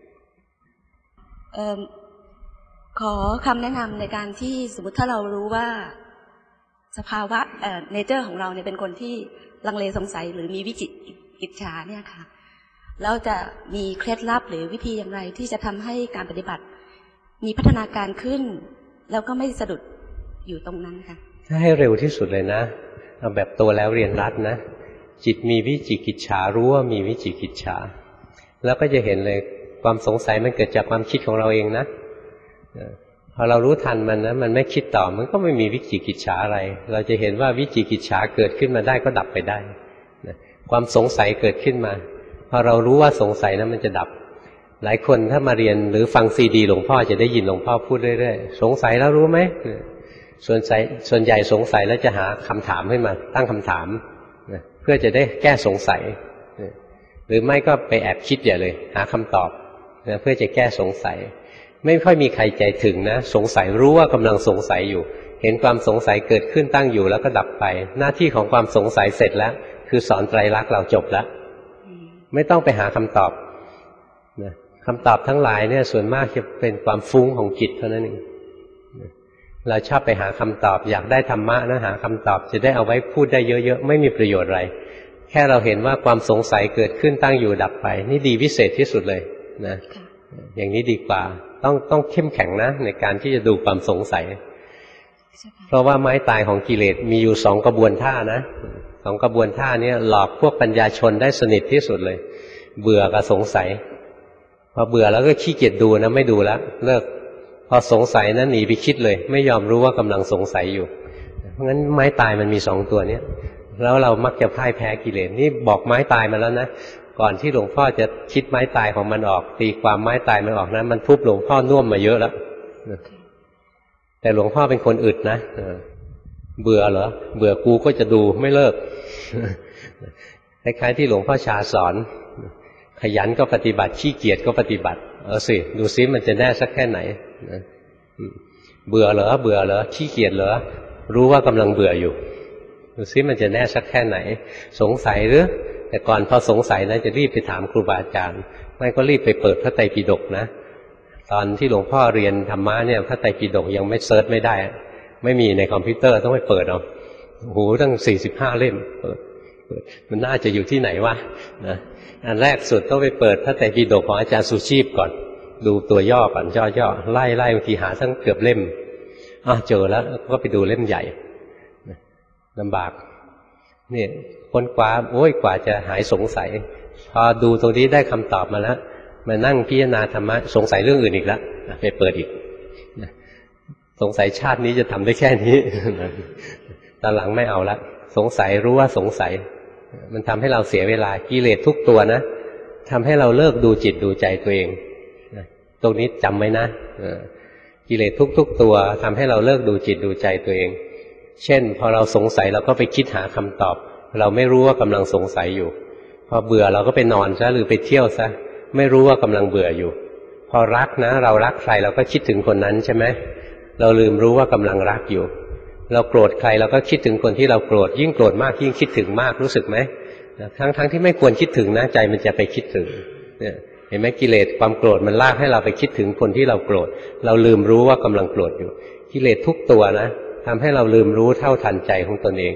ขอคำแนะนำในการที่สมมติถ้าเรารู้ว่าสภาวะเนเจอร์ของเราเนี่ยเป็นคนที่ลังเลสงสัยหรือมีวิจิกิจฉาเนี่ยค่ะแล้วจะมีเคล็ดลับหรือวิธีอย่างไรที่จะทำให้การปฏิบัติมีพัฒนาการขึ้นแล้วก็ไม่สะดุดอยู่ตรงนั้นค่ะถ้าให้เร็วที่สุดเลยนะเอาแบบโตแล้วเรียนรัดนะจิตมีวิจิกิจฉารู้ว่ามีวิจิกิจฉาแล้วก็จะเห็นเลยความสงสัยมันเกิดจากความคิดของเราเองนะพอเรารู้ทันมันนะมันไม่คิดต่อมันก็ไม่มีวิจิกิจฉาอะไรเราจะเห็นว่าวิจิกิจฉาเกิดขึ้นมาได้ก็ดับไปได้ความสงสัยเกิดขึ้นมาพอเรารู้ว่าสงสัยนะมันจะดับหลายคนถ้ามาเรียนหรือฟังซีดีหลวงพ่อจะได้ยินหลวงพ่อพูดเรื่อยๆสงสัยแล้วรู้ไหมส่วนใหญ่สงสัยแล้วจะหาคำถามขึ้นมาตั้งคำถามเพื่อจะได้แก้สงสัยหรือไม่ก็ไปแอบคิดอย่าเลยหาคำตอบเพื่อจะแก้สงสัยไม่ค่อยมีใครใจถึงนะสงสัยรู้ว่ากำลังสงสัยอยู่เห็นความสงสัยเกิดขึ้นตั้งอยู่แล้วก็ดับไปหน้าที่ของความสงสัยเสร็จแล้วคือสอนไตรลักษณ์เราจบแล้วไม่ต้องไปหาคำตอบนะคำตอบทั้งหลายเนี่ยส่วนมากจะเป็นความฟุ้งของจิตเท่านั้นเองเราชอบไปหาคำตอบอยากได้ธรรมะนะหาคำตอบจะได้เอาไว้พูดได้เยอะๆไม่มีประโยชน์อะไรแค่เราเห็นว่าความสงสัยเกิดขึ้นตั้งอยู่ดับไปนี่ดีวิเศษที่สุดเลยนะอย่างนี้ดีกว่าต้องเข้มแข็งนะในการที่จะดูความสงสัยเพราะว่าไม้ตายของกิเลสมีอยู่2 กระบวนท่านะ2 กระบวนท่านี้หลอกพวกปัญญาชนได้สนิทที่สุดเลยเบื่อกับสงสัยพอเบื่อแล้วก็ขี้เกียจดูนะไม่ดูแล้วเลิกพอสงสัยนะหนีไปคิดเลยไม่ยอมรู้ว่ากำลังสงสัยอยู่เพราะงั้นไม้ตายมันมี2 ตัวนี้แล้วเรามักจะพ่ายแพ้กิเลสนี่บอกไม้ตายมาแล้วนะก่อนที่หลวงพ่อจะคิดไม้ตายของมันออกตีความไม้ตายมันออกนะมันทุบหลวงพ่อน่วมมาเยอะแล้วแต่หลวงพ่อเป็นคนอึดนะเบื่อเหรอเบื่อกูก็จะดูไม่เลิกคล้ายๆที่หลวงพ่อชาสอนขยันก็ปฏิบัติขี้เกียจก็ปฏิบัติสิดูซิมันจะแน่สักแค่ไหนเบื่อเหรอเบื่อเหรอขี้เกียจเหรอรู้ว่ากำลังเบื่ออยู่ดูซิมันจะแน่สักแค่ไหนสงสัยหรือแต่ก่อนพอสงสัยนะจะรีบไปถามครูบาอาจารย์ไม่ก็รีบไปเปิดพระไตรปิฎกนะตอนที่หลวงพ่อเรียนธรรมะเนี่ยพระไตรปิฎกยังไม่เซิร์ชไม่ได้ไม่มีในคอมพิวเตอร์ต้องไปเปิดเอาโอ้โหตั้ง45 เล่มเปิดมันน่าจะอยู่ที่ไหนวะนะอันแรกสุดต้องไปเปิดพระไตรปิฎกของอาจารย์สุชีพก่อนดูตัวย่อก่อนย่อไล่บางทีหาทั้งเกือบเล่มเจอแล้วก็ไปดูเล่มใหญ่ลำบากนี่ค้นคว้ากว่าจะหายสงสัยพอดูตรงนี้ได้คำตอบมาแล้วมานั่งพิจารณาธรรมะสงสัยเรื่องอื่นอีกแล้วไปเปิดอีกสงสัยชาตินี้จะทำได้แค่นี้ตอนหลังไม่เอาละสงสัยรู้ว่าสงสัยมันทำให้เราเสียเวลากิเลสทุกตัวนะทำให้เราเลิกดูจิตดูใจตัวเองตรงนี้จำไว้นะกิเลสทุกตัวทำให้เราเลิกดูจิตดูใจตัวเองเช่นพอเราสงสัยเราก็ไปคิดหาคำตอบเราไม่รู้ว่ากำลังสงสัยอยู่พอเบื่อเราก็ไปนอนซะหรือไปเที่ยวซะไม่รู้ว่ากำลังเบื่ออยู่พอรักนะเรารักใครเราก็คิดถึงคนนั้นใช่ไหมเราลืมรู้ว่ากำลังรักอยู่เราโกรธใครเราก็คิดถึงคนที่เราโกรธยิ่งโกรธมากยิ่งคิดถึงมากรู้สึกไหมทั้งที่ไม่ควรคิดถึงนะใจมันจะไปคิดถึงเนี่ยเห็นไหมกิเลสความโกรธมันลากให้เราไปคิดถึงคนที่เราโกรธเราลืมรู้ว่ากำลังโกรธอยู่กิเลสทุกตัวนะทำให้เราลืมรู้เท่าทันใจของตนเอง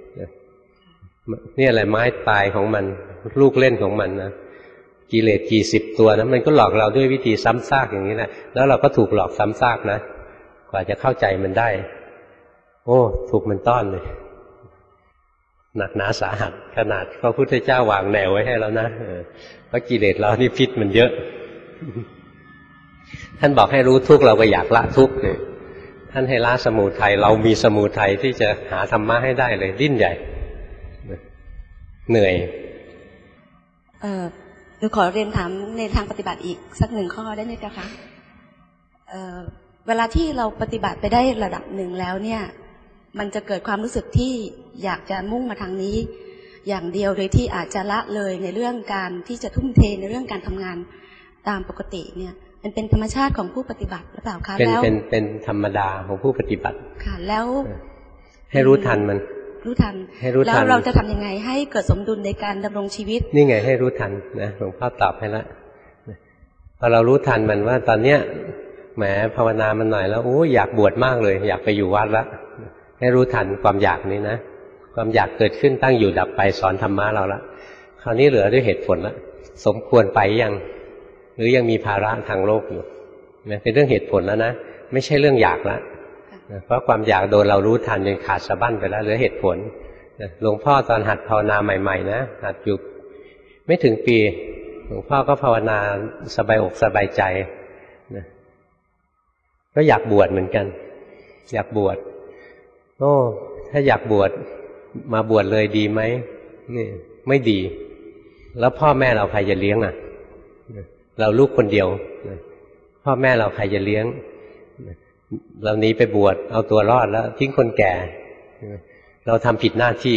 นี่แหละไม้ตายของมันลูกเล่นของมันนะกิเลสกี่10 ตัวนะมันก็หลอกเราด้วยวิธีซ้ำซากอย่างนี้แหละแล้วเราก็ถูกหลอกซ้ำซากนะกว่าจะเข้าใจมันได้โอ้ถูกมันต้อนเลยหนักหนาสาหัสขนาดพระพุทธเจ้าวางแนวไว้ให้แล้วนะเพราะกิเลสเรานี่พิษมันเยอะท่านบอกให้รู้ทุกข์เราก็อยากละทุกข์เนี่ยท่านให้ละสมุทัยเรามีสมุทัยที่จะหาธรรมะให้ได้เลยดิ้นใหญ่เหนื่อยหนูขอเรียนถามในทางปฏิบัติอีกสักหนึ่งข้อได้ไหมคะเวลาที่เราปฏิบัติไปได้ระดับหนึ่งแล้วเนี่ยมันจะเกิดความรู้สึกที่อยากจะมุ่งมาทางนี้อย่างเดียวโดยที่อาจจะละเลยในเรื่องการที่จะทุ่มเทในเรื่องการทำงานตามปกติเนี่ยมันเป็นธรรมชาติของผู้ปฏิบัติหรือเปล่าคะแล้วเป็นธรรมดาของผู้ปฏิบัติค่ะแล้วให้รู้ทันมันรู้ทันแล้วเราจะทำยังไงให้เกิดสมดุลในการดำรงชีวิตนี่ไงให้รู้ทันนะหลวงพ่อตอบให้แล้วพอเรารู้ทันมันว่าตอนเนี้ยแหมภาวนามันหน่อยแล้วโอ้อยากบวชมากเลยอยากไปอยู่วัดละให้รู้ทันความอยากนี้นะความอยากเกิดขึ้นตั้งอยู่ดับไปสอนธรรมะเราละคราวนี้เหลือด้วยเหตุผลละสมควรไปยังหรือยังมีภาระทางโลกอยู่เป็นเรื่องเหตุผลแล้วนะไม่ใช่เรื่องอยากละเพราะความอยากโดนเรารู้ทันจนขาดสะบั้นไปแล้วเหลือเหตุผลหลวงพ่อตอนหัดภาวนาใหม่ๆนะหัดอยู่ไม่ถึงปีหลวงพ่อก็ภาวนาสบายอกสบายใจนะก็อยากบวชเหมือนกันอยากบวชโอ้ถ้าอยากบวชมาบวชเลยดีไหมนี่ไม่ดีแล้วพ่อแม่เราใครจะเลี้ยงอ่ะเราลูกคนเดียวพ่อแม่เราใครจะเลี้ยงเราหนีไปบวชเอาตัวรอดแล้วทิ้งคนแก่เราทำผิดหน้าที่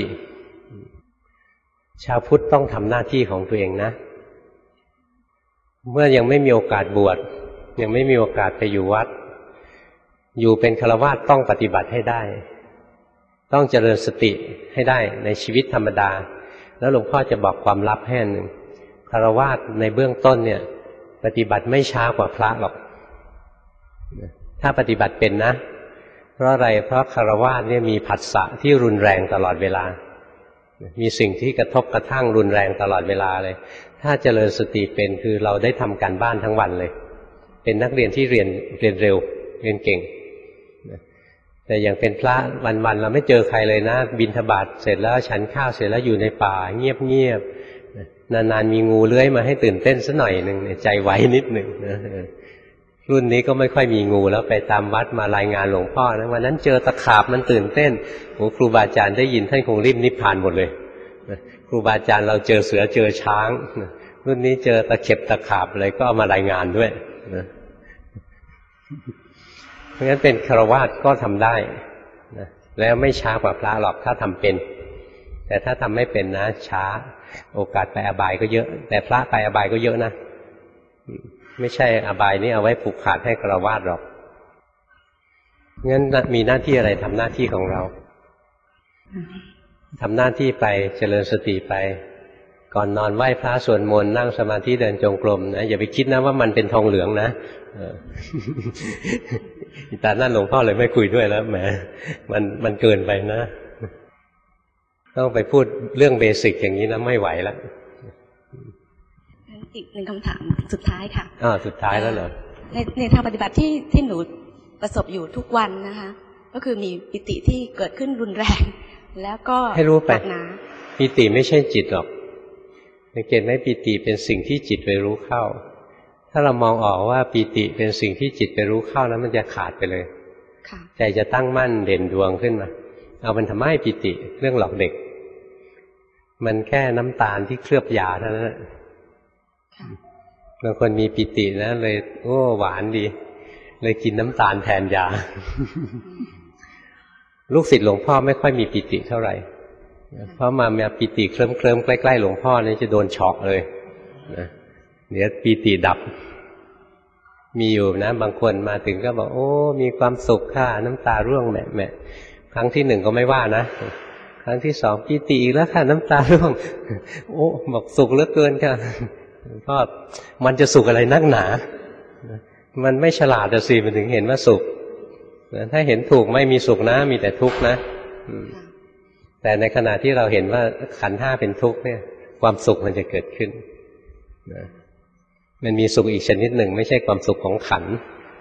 ชาวพุทธต้องทำหน้าที่ของตัวเองนะเมื่อยังไม่มีโอกาสบวชยังไม่มีโอกาสไปอยู่วัดอยู่เป็นฆราวาสต้องปฏิบัติให้ได้ต้องเจริญสติให้ได้ในชีวิตธรรมดาแล้วหลวงพ่อจะบอกความลับให้หนึ่งฆราวาสในเบื้องต้นเนี่ยปฏิบัติไม่ช้ากว่าพระหรอกถ้าปฏิบัติเป็นนะเพราะอะไรเพราะฆราวาสเนี่ยมีผัสสะที่รุนแรงตลอดเวลามีสิ่งที่กระทบกระทั่งรุนแรงตลอดเวลาเลยถ้าเจริญสติเป็นคือเราได้ทำการบ้านทั้งวันเลยเป็นนักเรียนที่เรียนเร็วเรียนเก่งแต่อย่างเป็นพระวันๆเราไม่เจอใครเลยนะบิณฑบาตเสร็จแล้วฉันข้าวเสร็จแล้วอยู่ในป่าเงียบๆนานๆมีงูเลื้อยมาให้ตื่นเต้นสักหน่อยหนึ่งใจไว้นิดหนึ่งนะรุ่นนี้ก็ไม่ค่อยมีงูแล้วไปตามวัดมารายงานหลวงพ่อนะวันนั้นเจอตะขาบมันตื่นเต้นโอ้ครูบาอาจารย์ได้ยินท่านคงรีบนิพพานหมดเลยครูบาอาจารย์เราเจอเสือเจอช้างรุ่นนี้เจอตะเข็บตะขาบอะไรก็เอามารายงานด้วยนะเพราะงั้นเป็นฆราวาสก็ทำได้นะแล้วไม่ช้ากว่าพระหรอกถ้าทำเป็นแต่ถ้าทำไม่เป็นนะช้าโอกาสไปอบายก็เยอะแต่พระไปอบายก็เยอะนะไม่ใช่อบายนี่เอาไว้ผูกขาดให้ฆราวาสหรอกงั้นมีหน้าที่อะไรทำหน้าที่ของเราทำหน้าที่ไปเจริญสติไปก่อนนอนไหว้พระสวดมนต์นั่งสมาธิเดินจงกรมนะอย่าไปคิดนะว่ามันเป็นทองเหลืองนะตอนนั้นหลวงพ่อเลยไม่คุยด้วยแล้วแหมมันเกินไปนะต้องไปพูดเรื่องเบสิกอย่างนี้นะไม่ไหวแล้วอีกหนึ่งคำถามสุดท้ายค่ะสุดท้ายแล้วเหรอในทางปฏิบัติที่หนูประสบอยู่ทุกวันนะคะก็คือมีปิติที่เกิดขึ้นรุนแรงแล้วก็ให้รู้ไปปิติไม่ใช่จิตหรอกสังเกตไหมปิติเป็นสิ่งที่จิตไปรู้เข้าถ้าเรามองออกว่าปิติเป็นสิ่งที่จิตไปรู้เข้าแล้วมันจะขาดไปเลยใจจะตั้งมั่นเด่นดวงขึ้นมาเอามันทำไมปิติเรื่องหลอกเด็กมันแค่น้ำตาลที่เคลือบยาเท่านั้นบางคนมีปิตินะเลยโอ้หวานดีเลยกินน้ำตาลแทนยาลูกศิษย์หลวงพ่อไม่ค่อยมีปิติเท่าไหร่เพราะมาปิติเคลิ้มๆใกล้ๆหลวงพ่อนี่จะโดนเฉาะเลยนะเดี๋ยวปิติดับมีอยู่นะบางคนมาถึงก็บอกโอ้มีความสุขค่ะน้ำตาร่วงแหมครั้งที่หนึ่งก็ไม่ว่านะครั้งที่สองปิติอีกแล้วค่ะน้ำตาร่วงโอ้บอกสุขเหลือเกินค่ะก็มันจะสุขอะไรนักหนามันไม่ฉลาดสิมันถึงเห็นว่าสุขถ้าเห็นถูกไม่มีสุขนะมีแต่ทุกข์นะแต่ในขณะที่เราเห็นว่าขันธ์ห้าเป็นทุกข์เนี่ยความสุขมันจะเกิดขึ้นมันมีสุขอีกชนิดหนึ่งไม่ใช่ความสุขของขันธ์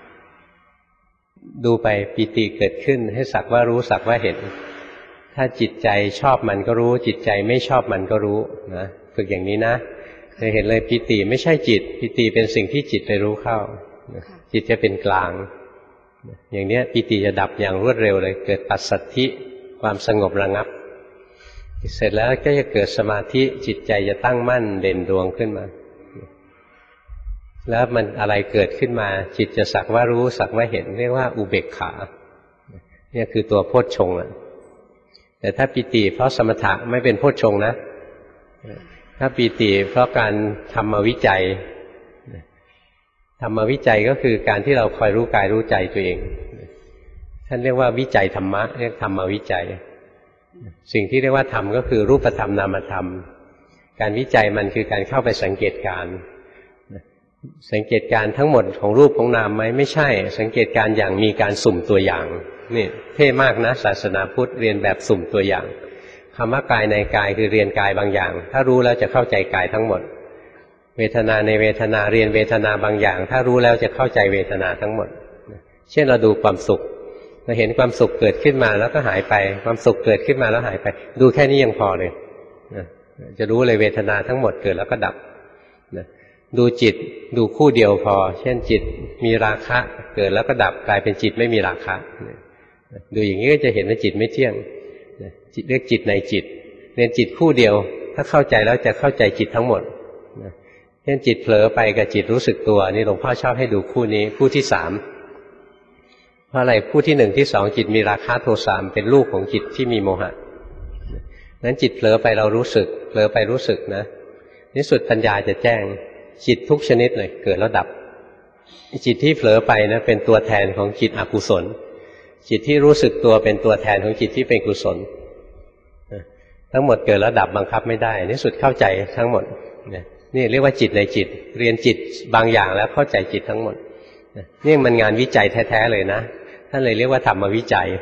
ดูไปปิติเกิดขึ้นให้สักว่ารู้สักว่าเห็นถ้าจิตใจชอบมันก็รู้จิตใจไม่ชอบมันก็รู้นะฝึกอย่างนี้นะจะเห็นเลยปิติไม่ใช่จิตปิติเป็นสิ่งที่จิตไปรู้เข้าจิตจะเป็นกลางอย่างนี้ปิติจะดับอย่างรวดเร็วเลยเกิดปัสสัทธิความสงบระงับเสร็จแล้วก็จะเกิดสมาธิจิตใจจะตั้งมั่นเด่นดวงขึ้นมาแล้วมันอะไรเกิดขึ้นมาจิตจะสักว่ารู้สักว่าเห็นเรียกว่าอุเบกขาเนี่ยคือตัวโพชฌงค์แต่ถ้าปิติเพราะสมถะไม่เป็นโพชฌงค์นะถ้าปิติเพราะการธรรมวิจัยธรรมวิจัยก็คือการที่เราคอยรู้กายรู้ใจตัวเองท่านเรียกว่าวิจัยธรรมะเรียกธรรมวิจัยสิ่งที่เรียกว่าธรรมก็คือรูปธรรมนามธรรมการวิจัยมันคือการเข้าไปสังเกตการสังเกตการทั้งหมดของรูปของนามไหมไม่ใช่สังเกตการอย่างมีการสุ่มตัวอย่างนี่เท่มากนะศาสนาพุทธเรียนแบบสุ่มตัวอย่างคำว่ากายในกายคือเรียนกายบางอย่างถ้ารู้แล้วจะเข้าใจกายทั้งหมดเวทนาในเวทนาเรียนเวทนาบางอย่างถ้ารู้แล้วจะเข้าใจเวทนาทั้งหมดเช่นเราดูความสุขเราเห็นความสุขเกิดขึ้นมาแล้วก็หายไปความสุขเกิดขึ้นมาแล้วหายไปดูแค่นี้ยังพอเลยจะรู้เลยเวทนาทั้งหมดเกิดแล้วก็ดับดูจิตดูคู่เดียวพอเช่นจิตมีราคะเกิดแล้วก็ดับกลายเป็นจิตไม่มีราคะดูอย่างนี้ก็จะเห็นว่าจิตไม่เที่ยงเรียกจิตในจิตเรียนจิตคู่เดียวถ้าเข้าใจแล้วจะเข้าใจจิตทั้งหมดเช่นจิตเผลอไปกับจิตรู้สึกตัวนี่หลวงพ่อชอบให้ดูคู่นี้คู่ที่สามเพราะอะไรคู่ที่หนึ่งที่สองจิตมีราคะโทสะเป็นลูกของจิตที่มีโมหะนั้นจิตเผลอไปเรารู้สึกเผลอไปรู้สึกนะในสุดปัญญาจะแจ้งจิตทุกชนิดเลยเกิดแล้วดับจิตที่เผลอไปนะเป็นตัวแทนของจิตอกุศลจิตที่รู้สึกตัวเป็นตัวแทนของจิตที่เป็นกุศลทั้งหมดเกิดแล้วดับบังคับไม่ได้ในสุดเข้าใจทั้งหมดนี่เรียกว่าจิตในจิตเรียนจิตบางอย่างแล้วเข้าใจจิตทั้งหมดนี่มันงานวิจัยแท้ๆเลยนะท่านเลยเรียกว่าธรรมวิจัย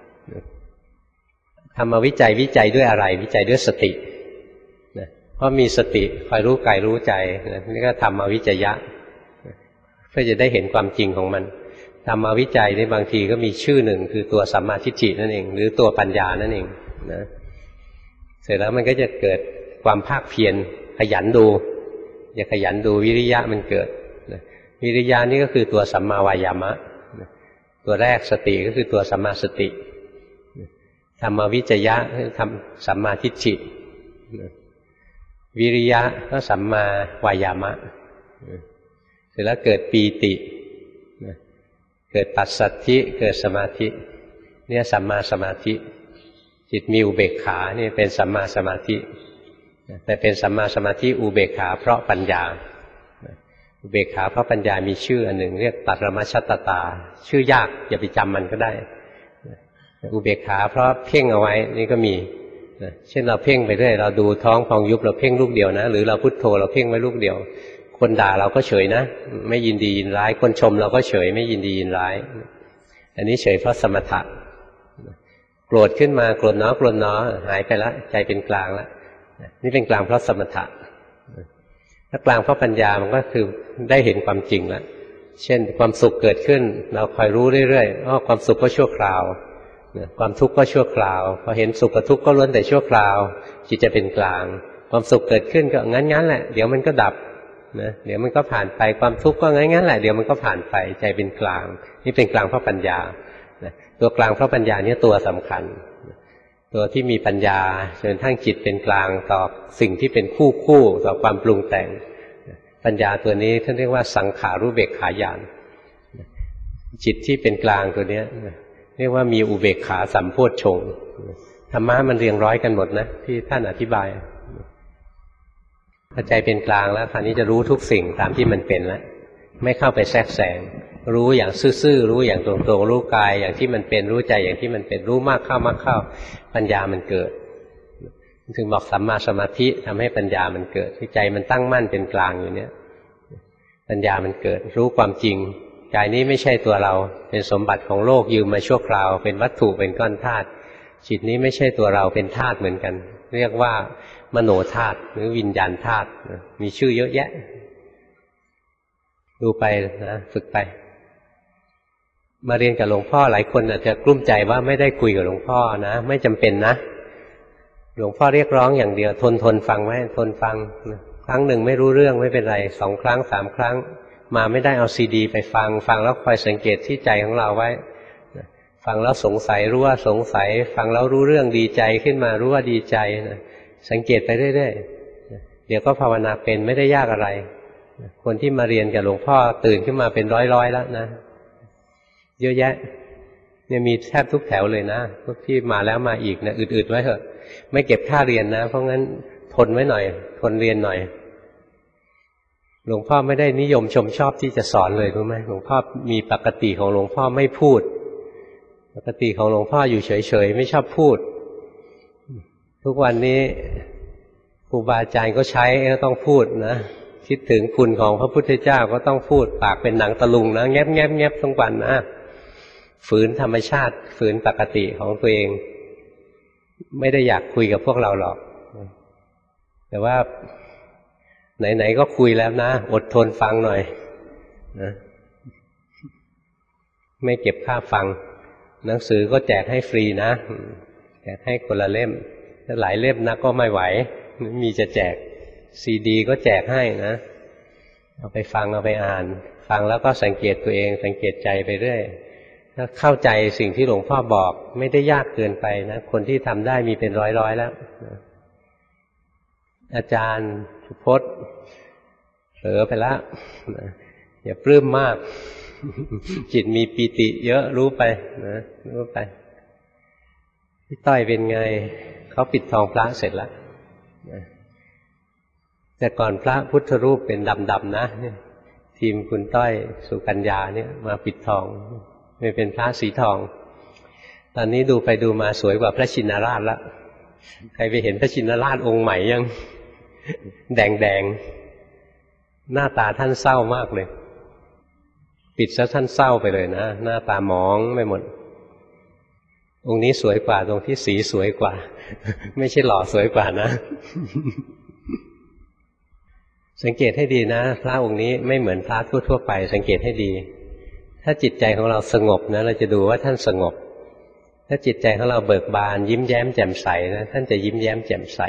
ธรรมวิจัยวิจัยด้วยอะไรวิจัยด้วยสติเพราะมีสติคอยรู้กายรู้ใจนี่ก็ธรรมวิจยะเพื่อจะได้เห็นความจริงของมันธรรมวิจัยในบางทีก็มีชื่อหนึ่งคือตัวสัมมาทิฏฐินั่นเองหรือตัวปัญญานั่นเองนะเสร็จแล้วมันก็จะเกิดความภาคเพียรขยันดูอย่าขยันดูวิริยะมันเกิดวิริยะนี่ก็คือตัวสัมมาวายามะตัวแรกสติก็คือตัวสัมมาสติธรรมวิจยะคือทำสัมมาทิฏฐิวิริยะก็สัมมาวายามะเสร็จแล้วเกิดปีติเกิดปัสสัทธิเกิดสมาธิเนี่ยสัมมาสมาธิจิตมีอุเบกขานี่เป็นสัมมาสมาธิแต่เป็นสัมมาสมาธิอุเบกขาเพราะปัญญาอุเบกขาเพราะปัญญามีชื่ออันหนึ่งเรียกปัรมัชชตตาชื่อยากอย่าไปจำมันก็ได้อุเบกขาเพราะเพ่งเอาไว้นี่ก็มีเช่นเราเพ่งไปเรื่อยเราดูท้องพองยุบเราเพ่งลูกเดียวนะหรือเราพุทโธเราเพ่งไว้ลูกเดียวคนด่าเราก็เฉยนะไม่ยินดียินร้ายคนชมเราก็เฉยไม่ยินดียินร้ายอันนี้เฉยเพราะสมถะโกรธขึ้นมาโกรธเนาะโกรธเนาะหายไปแล้วใจเป็นกลางแล้วนี่เป็นกลางเพราะสมถะถ้ากลางเพราะปัญญามันก็คือได้เห็นความจริงแล้วเช่นความสุขเกิดขึ้นเราคอยรู้เรื่อยๆความสุขก็ชั่วคราวความทุกข์ก็ชั่วคราวพอเห็นสุขกับทุกข์ก็ล้วนแต่ชั่วคราวจิตจะเป็นกลางความสุขเกิดขึ้นก็งั้นๆแหละเดี๋ยวมันก็ดับนะเดี๋ยวมันก็ผ่านไปความทุกข์ก็งั้นๆแหละเดี๋ยวมันก็ผ่านไปใจเป็นกลางนี่เป็นกลางเพราะปัญญาตัวกลางเพราะปัญญานี่ตัวสำคัญตัวที่มีปัญญาจนทั้งจิตเป็นกลางต่อสิ่งที่เป็นคู่ต่อความปรุงแต่งปัญญาตัวนี้ท่านเรียกว่าสังขารุเบกขาญาณจิตที่เป็นกลางตัวนี้เรียกว่ามีอุเบกขาสัมโพชฌงค์ธรรมะมันเรียงร้อยกันหมดนะที่ท่านอธิบายพอใจเป็นกลางแล้วคราวนี้จะรู้ทุกสิ่งตามที่มันเป็นแล้วไม่เข้าไปแทรกแซงรู้อย่างซื่อๆรู้อย่างตรงๆรู้กายอย่างที่มันเป็นรู้ใจอย่างที่มันเป็นรู้มากเข้ปัญญามันเกิดถึงบอกสัมมาสมาธิทำให้ปัญญามันเกิดที่ใจมันตั้งมั่นเป็นกลางอยู่เนี่ยปัญญามันเกิดรู้ความจริงกายนี้ไม่ใช่ตัวเราเป็นสมบัติของโลกยืมมาชั่วคราวเป็นวัตถุเป็นก้อนธาตุจิตนี้ไม่ใช่ตัวเราเป็นธาตุเหมือนกันเรียกว่ามโนธาตุหรือวิญญาณธาตุมีชื่อเยอะแยะดูไปนะฝึกไปมาเรียนกับหลวงพ่อหลายคนอาจจะกลุ้มใจว่าไม่ได้คุยกับหลวงพ่อนะไม่จำเป็นนะหลวงพ่อเรียกร้องอย่างเดียวทนฟังไว้ทนฟังครั้งหนึ่งไม่รู้เรื่องไม่เป็นไร2 ครั้ง 3 ครั้งมาไม่ได้เอาซีดีไปฟังแล้วคอยสังเกตที่ใจของเราไว้ฟังแล้วสงสัยรู้ว่าสงสัยฟังแล้วรู้เรื่องดีใจขึ้นมารู้ว่าดีใจนะสังเกตไปเรื่อยๆเดี๋ยวก็ภาวนาเป็นไม่ได้ยากอะไรคนที่มาเรียนกับหลวงพ่อตื่นขึ้นมาเป็นร้อยๆแล้วนะเยอะแยะเนี่ยมีแทบทุกแถวเลยนะพวกที่มาแล้วมาอีกนะอึดๆไว้เถอะไม่เก็บค่าเรียนนะเพราะงั้นทนไว้หน่อยทนเรียนหน่อยหลวงพ่อไม่ได้นิยมชมชอบที่จะสอนเลยรู้ไหมหลวงพ่อมีปกติของหลวงพ่อไม่พูดปกติของหลวงพ่ออยู่เฉยๆไม่ชอบพูดทุกวันนี้ครูบาอาจารย์ก็ใช้ก็ต้องพูดนะคิดถึงคุณของพระพุทธเจ้าก็ต้องพูดปากเป็นหนังตะลุงนะแงบๆทั้งวันนะฝืนธรรมชาติฝืนปกติของตัวเองไม่ได้อยากคุยกับพวกเราหรอกแต่ว่าไหนๆก็คุยแล้วนะอดทนฟังหน่อยนะไม่เก็บค่าฟังหนังสือก็แจกให้ฟรีนะแจกให้คนละเล่มถ้าหลายเล่มนะก็ไม่ไหวมีจะแจกซีดีก็แจกให้นะเอาไปฟังเอาไปอ่านฟังแล้วก็สังเกตตัวเองสังเกตใจไปเรื่อยถ้าเข้าใจสิ่งที่หลวงพ่อบอกไม่ได้ยากเกินไปนะคนที่ทำได้มีเป็นร้อยๆแล้วอาจารย์สุพจน์เผลอไปแล้วอย่าปลื้มมากจิตมีปีติเยอะรู้ไปนะรู้ไปพี่ต้อยเป็นไงเขาปิดทองพระเสร็จแล้วแต่ก่อนพระพุทธรูปเป็นดำๆนะทีมคุณต้อยสุกัญญาเนี่ยมาปิดทองไม่เป็นพระสีทองตอนนี้ดูไปดูมาสวยกว่าพระชินราชละใครไปเห็นพระชินราชองค์ใหม่ยังแดงหน้าตาท่านเศร้ามากเลยปิดซะท่านเศร้าไปเลยนะหน้าตาหมองไม่หมดองค์นี้สวยกว่าตรงที่สีสวยกว่าไม่ใช่หล่อสวยกว่านะสังเกตให้ดีนะพระองค์นี้ไม่เหมือนพระทั่วๆไปสังเกตให้ดีถ้าจิตใจของเราสงบนะเราจะดูว่าท่านสงบถ้าจิตใจของเราเบิกบานยิ้มแย้มแจ่มใสนะท่านจะยิ้มแย้มแจ่มใส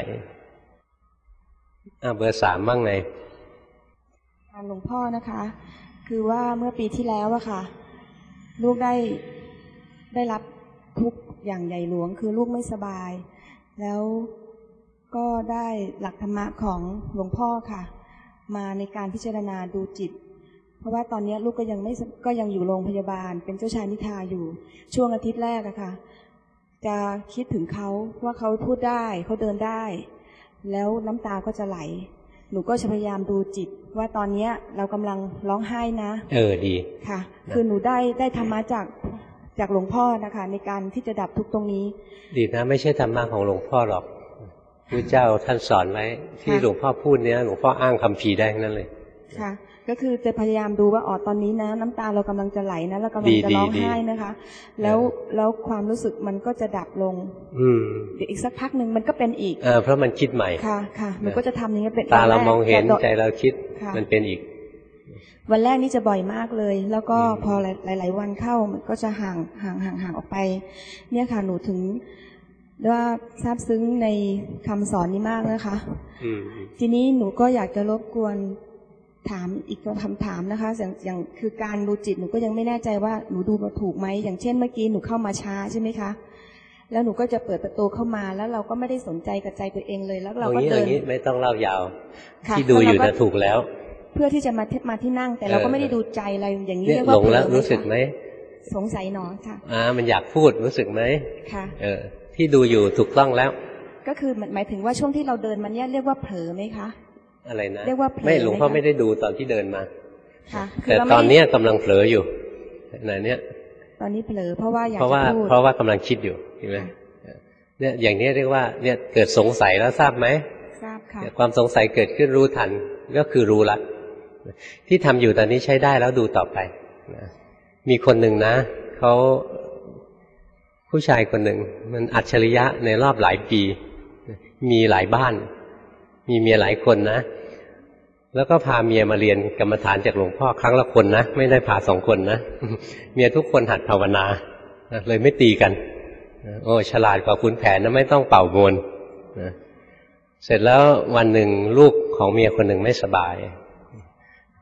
เบอร์ 3บ้างไงหลวงพ่อนะคะคือว่าเมื่อปีที่แล้วอะค่ะลูกได้รับทุกข์อย่างใหญ่หลวงคือลูกไม่สบายแล้วก็ได้หลักธรรมะของหลวงพ่อค่ะมาในการพิจารณาดูจิตเพราะว่าตอนนี้ลูกก็ยังอยู่โรงพยาบาลเป็นเจ้าชายนิทราอยู่ช่วงอาทิตย์แรกอะค่ะจะคิดถึงเขาว่าเขาพูดได้เขาเดินได้แล้วน้ำตาก็จะไหลหนูก็จะพยายามดูจิตว่าตอนนี้เรากำลังร้องไห้นะดีค่ะคือหนูได้ธรรมะจากหลวงพ่อนะคะในการที่จะดับทุกข์ตรงนี้ดีนะไม่ใช่ธรรมะของหลวงพ่อหรอกพระเจ้าท่านสอนไว้ที่หลวงพ่อพูดเนี้ยหลวงพ่ออ้างคัมภีร์ได้นั่นเลยค่ะก็คือจะพยายามดูว่าตอนนี้นะน้ำตาเรากำลังจะไหลนะเรากำลังจะร้องไห้นะคะแล้วความรู้สึกมันก็จะดับลงเดี๋ยวอีกสักพักหนึ่งมันก็เป็นอีกเพราะมันคิดใหม่ค่ะมันก็จะทำอย่างนี้เป็นตาเรามองเห็นใจเราคิดมันเป็นอีกวันแรกนี่จะบ่อยมากเลยแล้วก็พอหลายๆวันเข้ามันก็จะห่างออกไปเนี่ยค่ะหนูถึงว่าซาบซึ้งในคำสอนนี้มากนะคะทีนี้หนูก็อยากจะรบกวนถามอีกคำถามนะคะอย่างคือการดูจิตหนูก็ยังไม่แน่ใจว่าหนูดูมาถูกไหมอย่างเช่นเมื่อกี้หนูเข้ามาช้าใช่ไหมคะแล้วหนูก็จะเปิดประตูเข้ามาแล้วเราก็ไม่ได้สนใจกับใจตัวเองเลยแล้วเราก็เดินไม่ต้องเล่ายาวที่ดูอยู่นะถูกแล้วเพื่อที่จะมาที่นั่งแต่เราก็ไม่ได้ดูใจอะไรอย่างนี้เรียกว่าหลงแล้วรู้สึกไหมสงสัยหนอค่ะมันอยากพูดรู้สึกไหมค่ะที่ดูอยู่ถูกต้องแล้วก็คือหมายถึงว่าช่วงที่เราเดินมันเนี่ยเรียกว่าเผลอไหมคะอะไรนะเรียกว่าเผลอไม่หลวงพ่อไม่ได้ดูตอนที่เดินมาค่ะแต่ตอนนี้กำลังเผลออยู่เนี่ยตอนนี้เผลอเพราะว่าอยากจะพูดเพราะว่ากำลังคิดอยู่เห็นไหมเนี่ยอย่างนี้เรียกว่าเนี่ยเกิดสงสัยแล้วทราบไหมทราบค่ะความสงสัยเกิดขึ้นรู้ทันก็คือรู้ละที่ทำอยู่ตอนนี้ใช้ได้แล้วดูต่อไปมีคนหนึ่งนะเขาผู้ชายคนหนึ่งมันอัจฉริยะในรอบหลายปีมีหลายบ้านมีเมียหลายคนนะแล้วก็พาเมียมาเรียนกรรมฐานจากหลวงพ่อครั้งละคนนะไม่ได้พา2 คนนะเมียทุกคนหัดภาวนาเลยไม่ตีกันโอ้ฉลาดกว่าขุนแผนนะไม่ต้องเป่าโมนเสร็จแล้ววันหนึ่งลูกของเมียคนหนึ่งไม่สบาย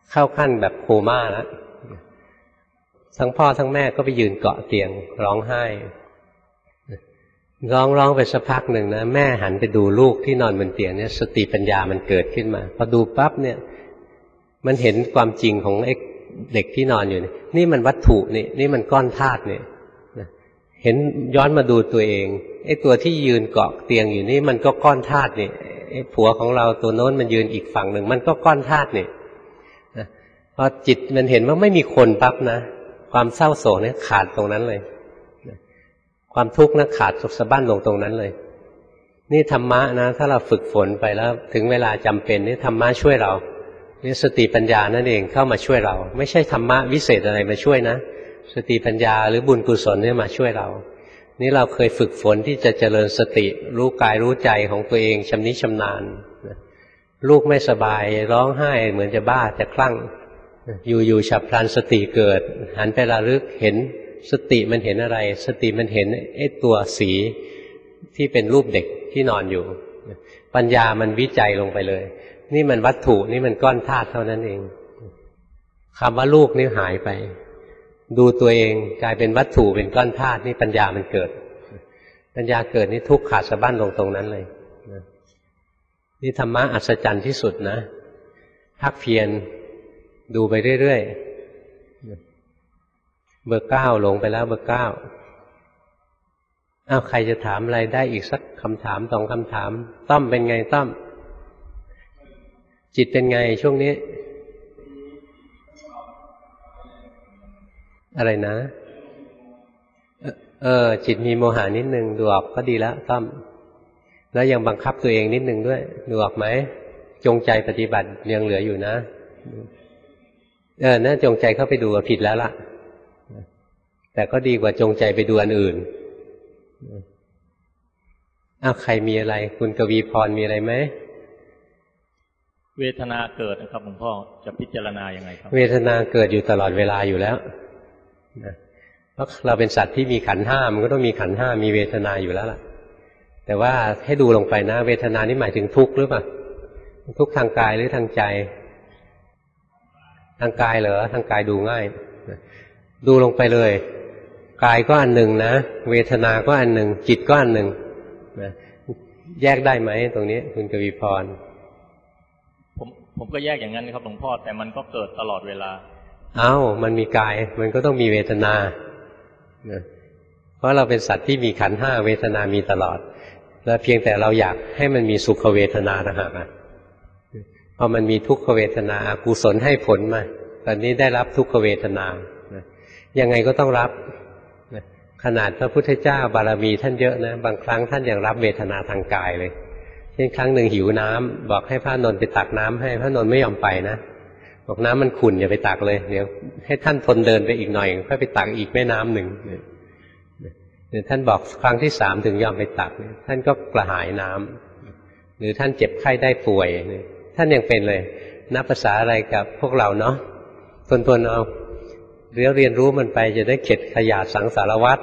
เข้าขั้นแบบโคม่าแล้วทั้งพ่อทั้งแม่ก็ไปยืนเกาะเตียงร้องไห้ร้องไปสักพักหนึ่งนะแม่หันไปดูลูกที่นอนบนเตียงเนี่ยสติปัญญามันเกิดขึ้นมาพอดูปั๊บเนี่ยมันเห็นความจริงของไอ้เด็กที่นอนอยู่นี่มันวัตถุนี่มันก้อนธาตุเนี่ยเห็นย้อนมาดูตัวเองไอ้ตัวที่ยืนเกาะเตียงอยู่นี่มันก็ก้อนธาตุนี่ไอ้ผัวของเราตัวโน้นมันยืนอีกฝั่งหนึ่งมันก็ก้อนธาตุนี่พอจิตมันเห็นว่าไม่มีคนปั๊บนะความเศร้าโศกเนี่ยขาดตรงนั้นเลยความทุกข์นะขาดสะบั้นลงตรงนั้นเลยนี่ธรรมะนะถ้าเราฝึกฝนไปแล้วถึงเวลาจำเป็นนี่ธรรมะช่วยเรานี่สติปัญญานั่นเองเข้ามาช่วยเราไม่ใช่ธรรมะวิเศษอะไรมาช่วยนะสติปัญญาหรือบุญกุศลนี่มาช่วยเรานี่เราเคยฝึกฝนที่จะเจริญสติรู้กายรู้ใจของตัวเองชำนิชำนาญลูกไม่สบายร้องไห้เหมือนจะบ้าจะคลั่งอยู่ฉับพลันสติเกิดหันไประลึกเห็นสติมันเห็นอะไรสติมันเห็นไอ้ตัวสีที่เป็นรูปเด็กที่นอนอยู่ปัญญามันวิจัยลงไปเลยนี่มันวัตถุนี่มันก้อนธาตุเท่านั้นเองคำว่าลูกนี่หายไปดูตัวเองกลายเป็นวัตถุเป็นก้อนธาตุนี่ปัญญามันเกิดปัญญาเกิดนี่ทุกข์ขาดสะบั้นลงตรงนั้นเลยนี่ธรรมะอัศจรรย์ที่สุดนะภาคเพียรดูไปเรื่อยๆเบอร์ 9ลงไปแล้วเบอร์ 9ใครจะถามอะไรได้อีกสักคำถาม2คำถามต้อมเป็นไงต้อมจิตเป็นไงช่วงนี้อะไรนะจิตมีโมหะนิดนึงดูออกก็ดีแล้วต้อมแล้วยังบังคับตัวเองนิดนึงด้วยดูออกไหมจงใจปฏิบัติยังเหลืออยู่นะน่าจงใจเข้าไปดูผิดแล้วล่ะแต่ก็ดีกว่าจงใจไปดูอันอื่นใครมีอะไรคุณกวีพรมีอะไรไหมเวทนาเกิดนะครับหลวงพ่อจะพิจารณายังไงครับเวทนาเกิดอยู่ตลอดเวลาอยู่แล้วเพราะเราเป็นสัตว์ที่มีขันธ์5มันก็ต้องมีขันธ์5มีเวทนาอยู่แล้วล่ะแต่ว่าให้ดูลงไปนะเวทนานี่หมายถึงทุกข์หรือเปล่าทุกข์ทางกายหรือทางใจทางกายเหรอทางกายดูง่ายดูลงไปเลยกายก็อันหนึ่งนะเวทนาก็อันหนึ่งจิตก็อันหนึ่งแยกได้ไหมตรงนี้คุณกวีพรผมก็แยกอย่างนั้นครับหลวงพ่อแต่มันก็เกิดตลอดเวลามันมีกายมันก็ต้องมีเวทนาเพราะเราเป็นสัตว์ที่มีขันธ์5เวทนามีตลอดแล้วเพียงแต่เราอยากให้มันมีสุขเวทนานะฮะพอมันมีทุกขเวทนาอกุศลให้ผลมาตอนนี้ได้รับทุกขเวทนายังไงก็ต้องรับขนาดพระพุทธเจ้าบารมีท่านเยอะนะบางครั้งท่านยังรับเวทนาทางกายเลยเช่นครั้งหนึ่งหิวน้ำบอกให้พระนนท์ไปตักน้ำให้พระนนท์ไม่ยอมไปนะบอกน้ำมันขุ่นอย่าไปตักเลยเดี๋ยวให้ท่านทนเดินไปอีกหน่อยค่อยไปตักอีกแม่น้ำหนึ่งท่านบอกครั้งที่3ถึงยอมไปตักท่านก็กระหายน้ำหรือท่านเจ็บไข้ได้ป่วยท่านยังเป็นเลยนับภาษาอะไรกับพวกเราเนาะทนเอาเรียนรู้มันไปจะได้เข็ดขยาดสังสารวัฏ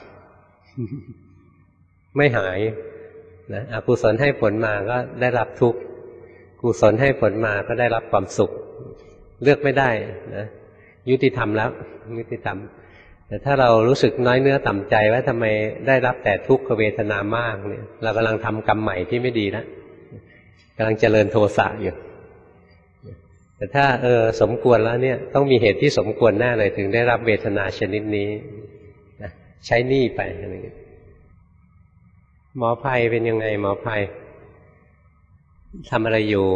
ไม่หายนะอกุศลให้ผลมาก็ได้รับทุกข์กุศลให้ผลมาก็ได้รับความสุขเลือกไม่ได้นะยุติธรรมแล้วยุติธรรมแต่ถ้าเรารู้สึกน้อยเนื้อต่ำใจว่าทำไมได้รับแต่ทุกขเวทนามากเนี่ยเรากำลังทำกรรมใหม่ที่ไม่ดีแล้วกำลังเจริญโทสะอยู่แต่ถ้าสมควรแล้วเนี่ยต้องมีเหตุที่สมควรแน่เลยถึงได้รับเวทนาชนิดนี้นะใช้หนี้ไปอะไรอย่างเงี้ยหมอภัยเป็นยังไงหมอภัยทำอะไรอยู่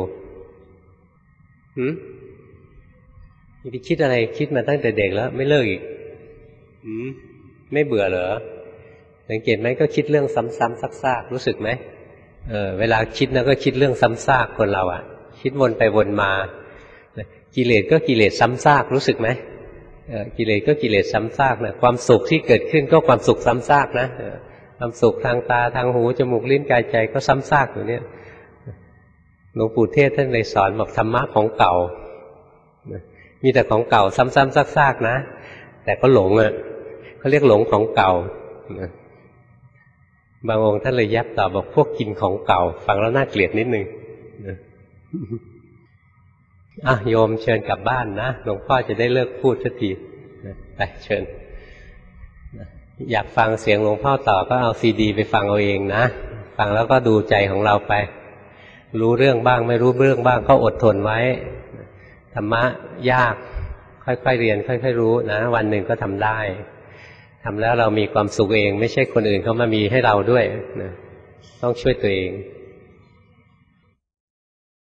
ไปคิดอะไรคิดมาตั้งแต่เด็กแล้วไม่เลิกอีกไม่เบื่อเหรอสังเกตไหมก็คิดเรื่องซ้ำๆซากๆรู้สึกไหมเวลาคิดนะก็คิดเรื่องซ้ำซากคนเราอ่ะคิดวนไปวนมากิเลสก็กิเลสซ้ำซากรู้สึกไหมกิเลสก็กิเลสซ้ำซากนะความสุขที่เกิดขึ้นก็ความสุขซ้ำซากนะความสุขทางตาทางหูจมูกลิ้นกายใจก็ซ้ำซากอยู่เนี่ยหลวงปู่เทศท่านเลยสอนบอกธรรมะของเก่ามีแต่ของเก่าซ้ำๆซากๆนะแต่ก็หลงอ่ะเขาเรียกหลงของเก่าบางองค์ท่านเลยยับตอบบอกพวกกินของเก่าฟังแล้วน่าเกลียดนิดนึงโยมเชิญกลับบ้านนะหลวงพ่อจะได้เลิกพูดสักทีไปเชิญอยากฟังเสียงหลวงพ่อต่อก็เอาซีดีไปฟังเอาเองนะฟังแล้วก็ดูใจของเราไปรู้เรื่องบ้างไม่รู้เรื่องบ้างก็อดทนไว้ธรรมะยากค่อยๆเรียนค่อยๆรู้นะวันหนึ่งก็ทำได้ทำแล้วเรามีความสุขเองไม่ใช่คนอื่นเขามามีให้เราด้วยนะต้องช่วยตัวเอง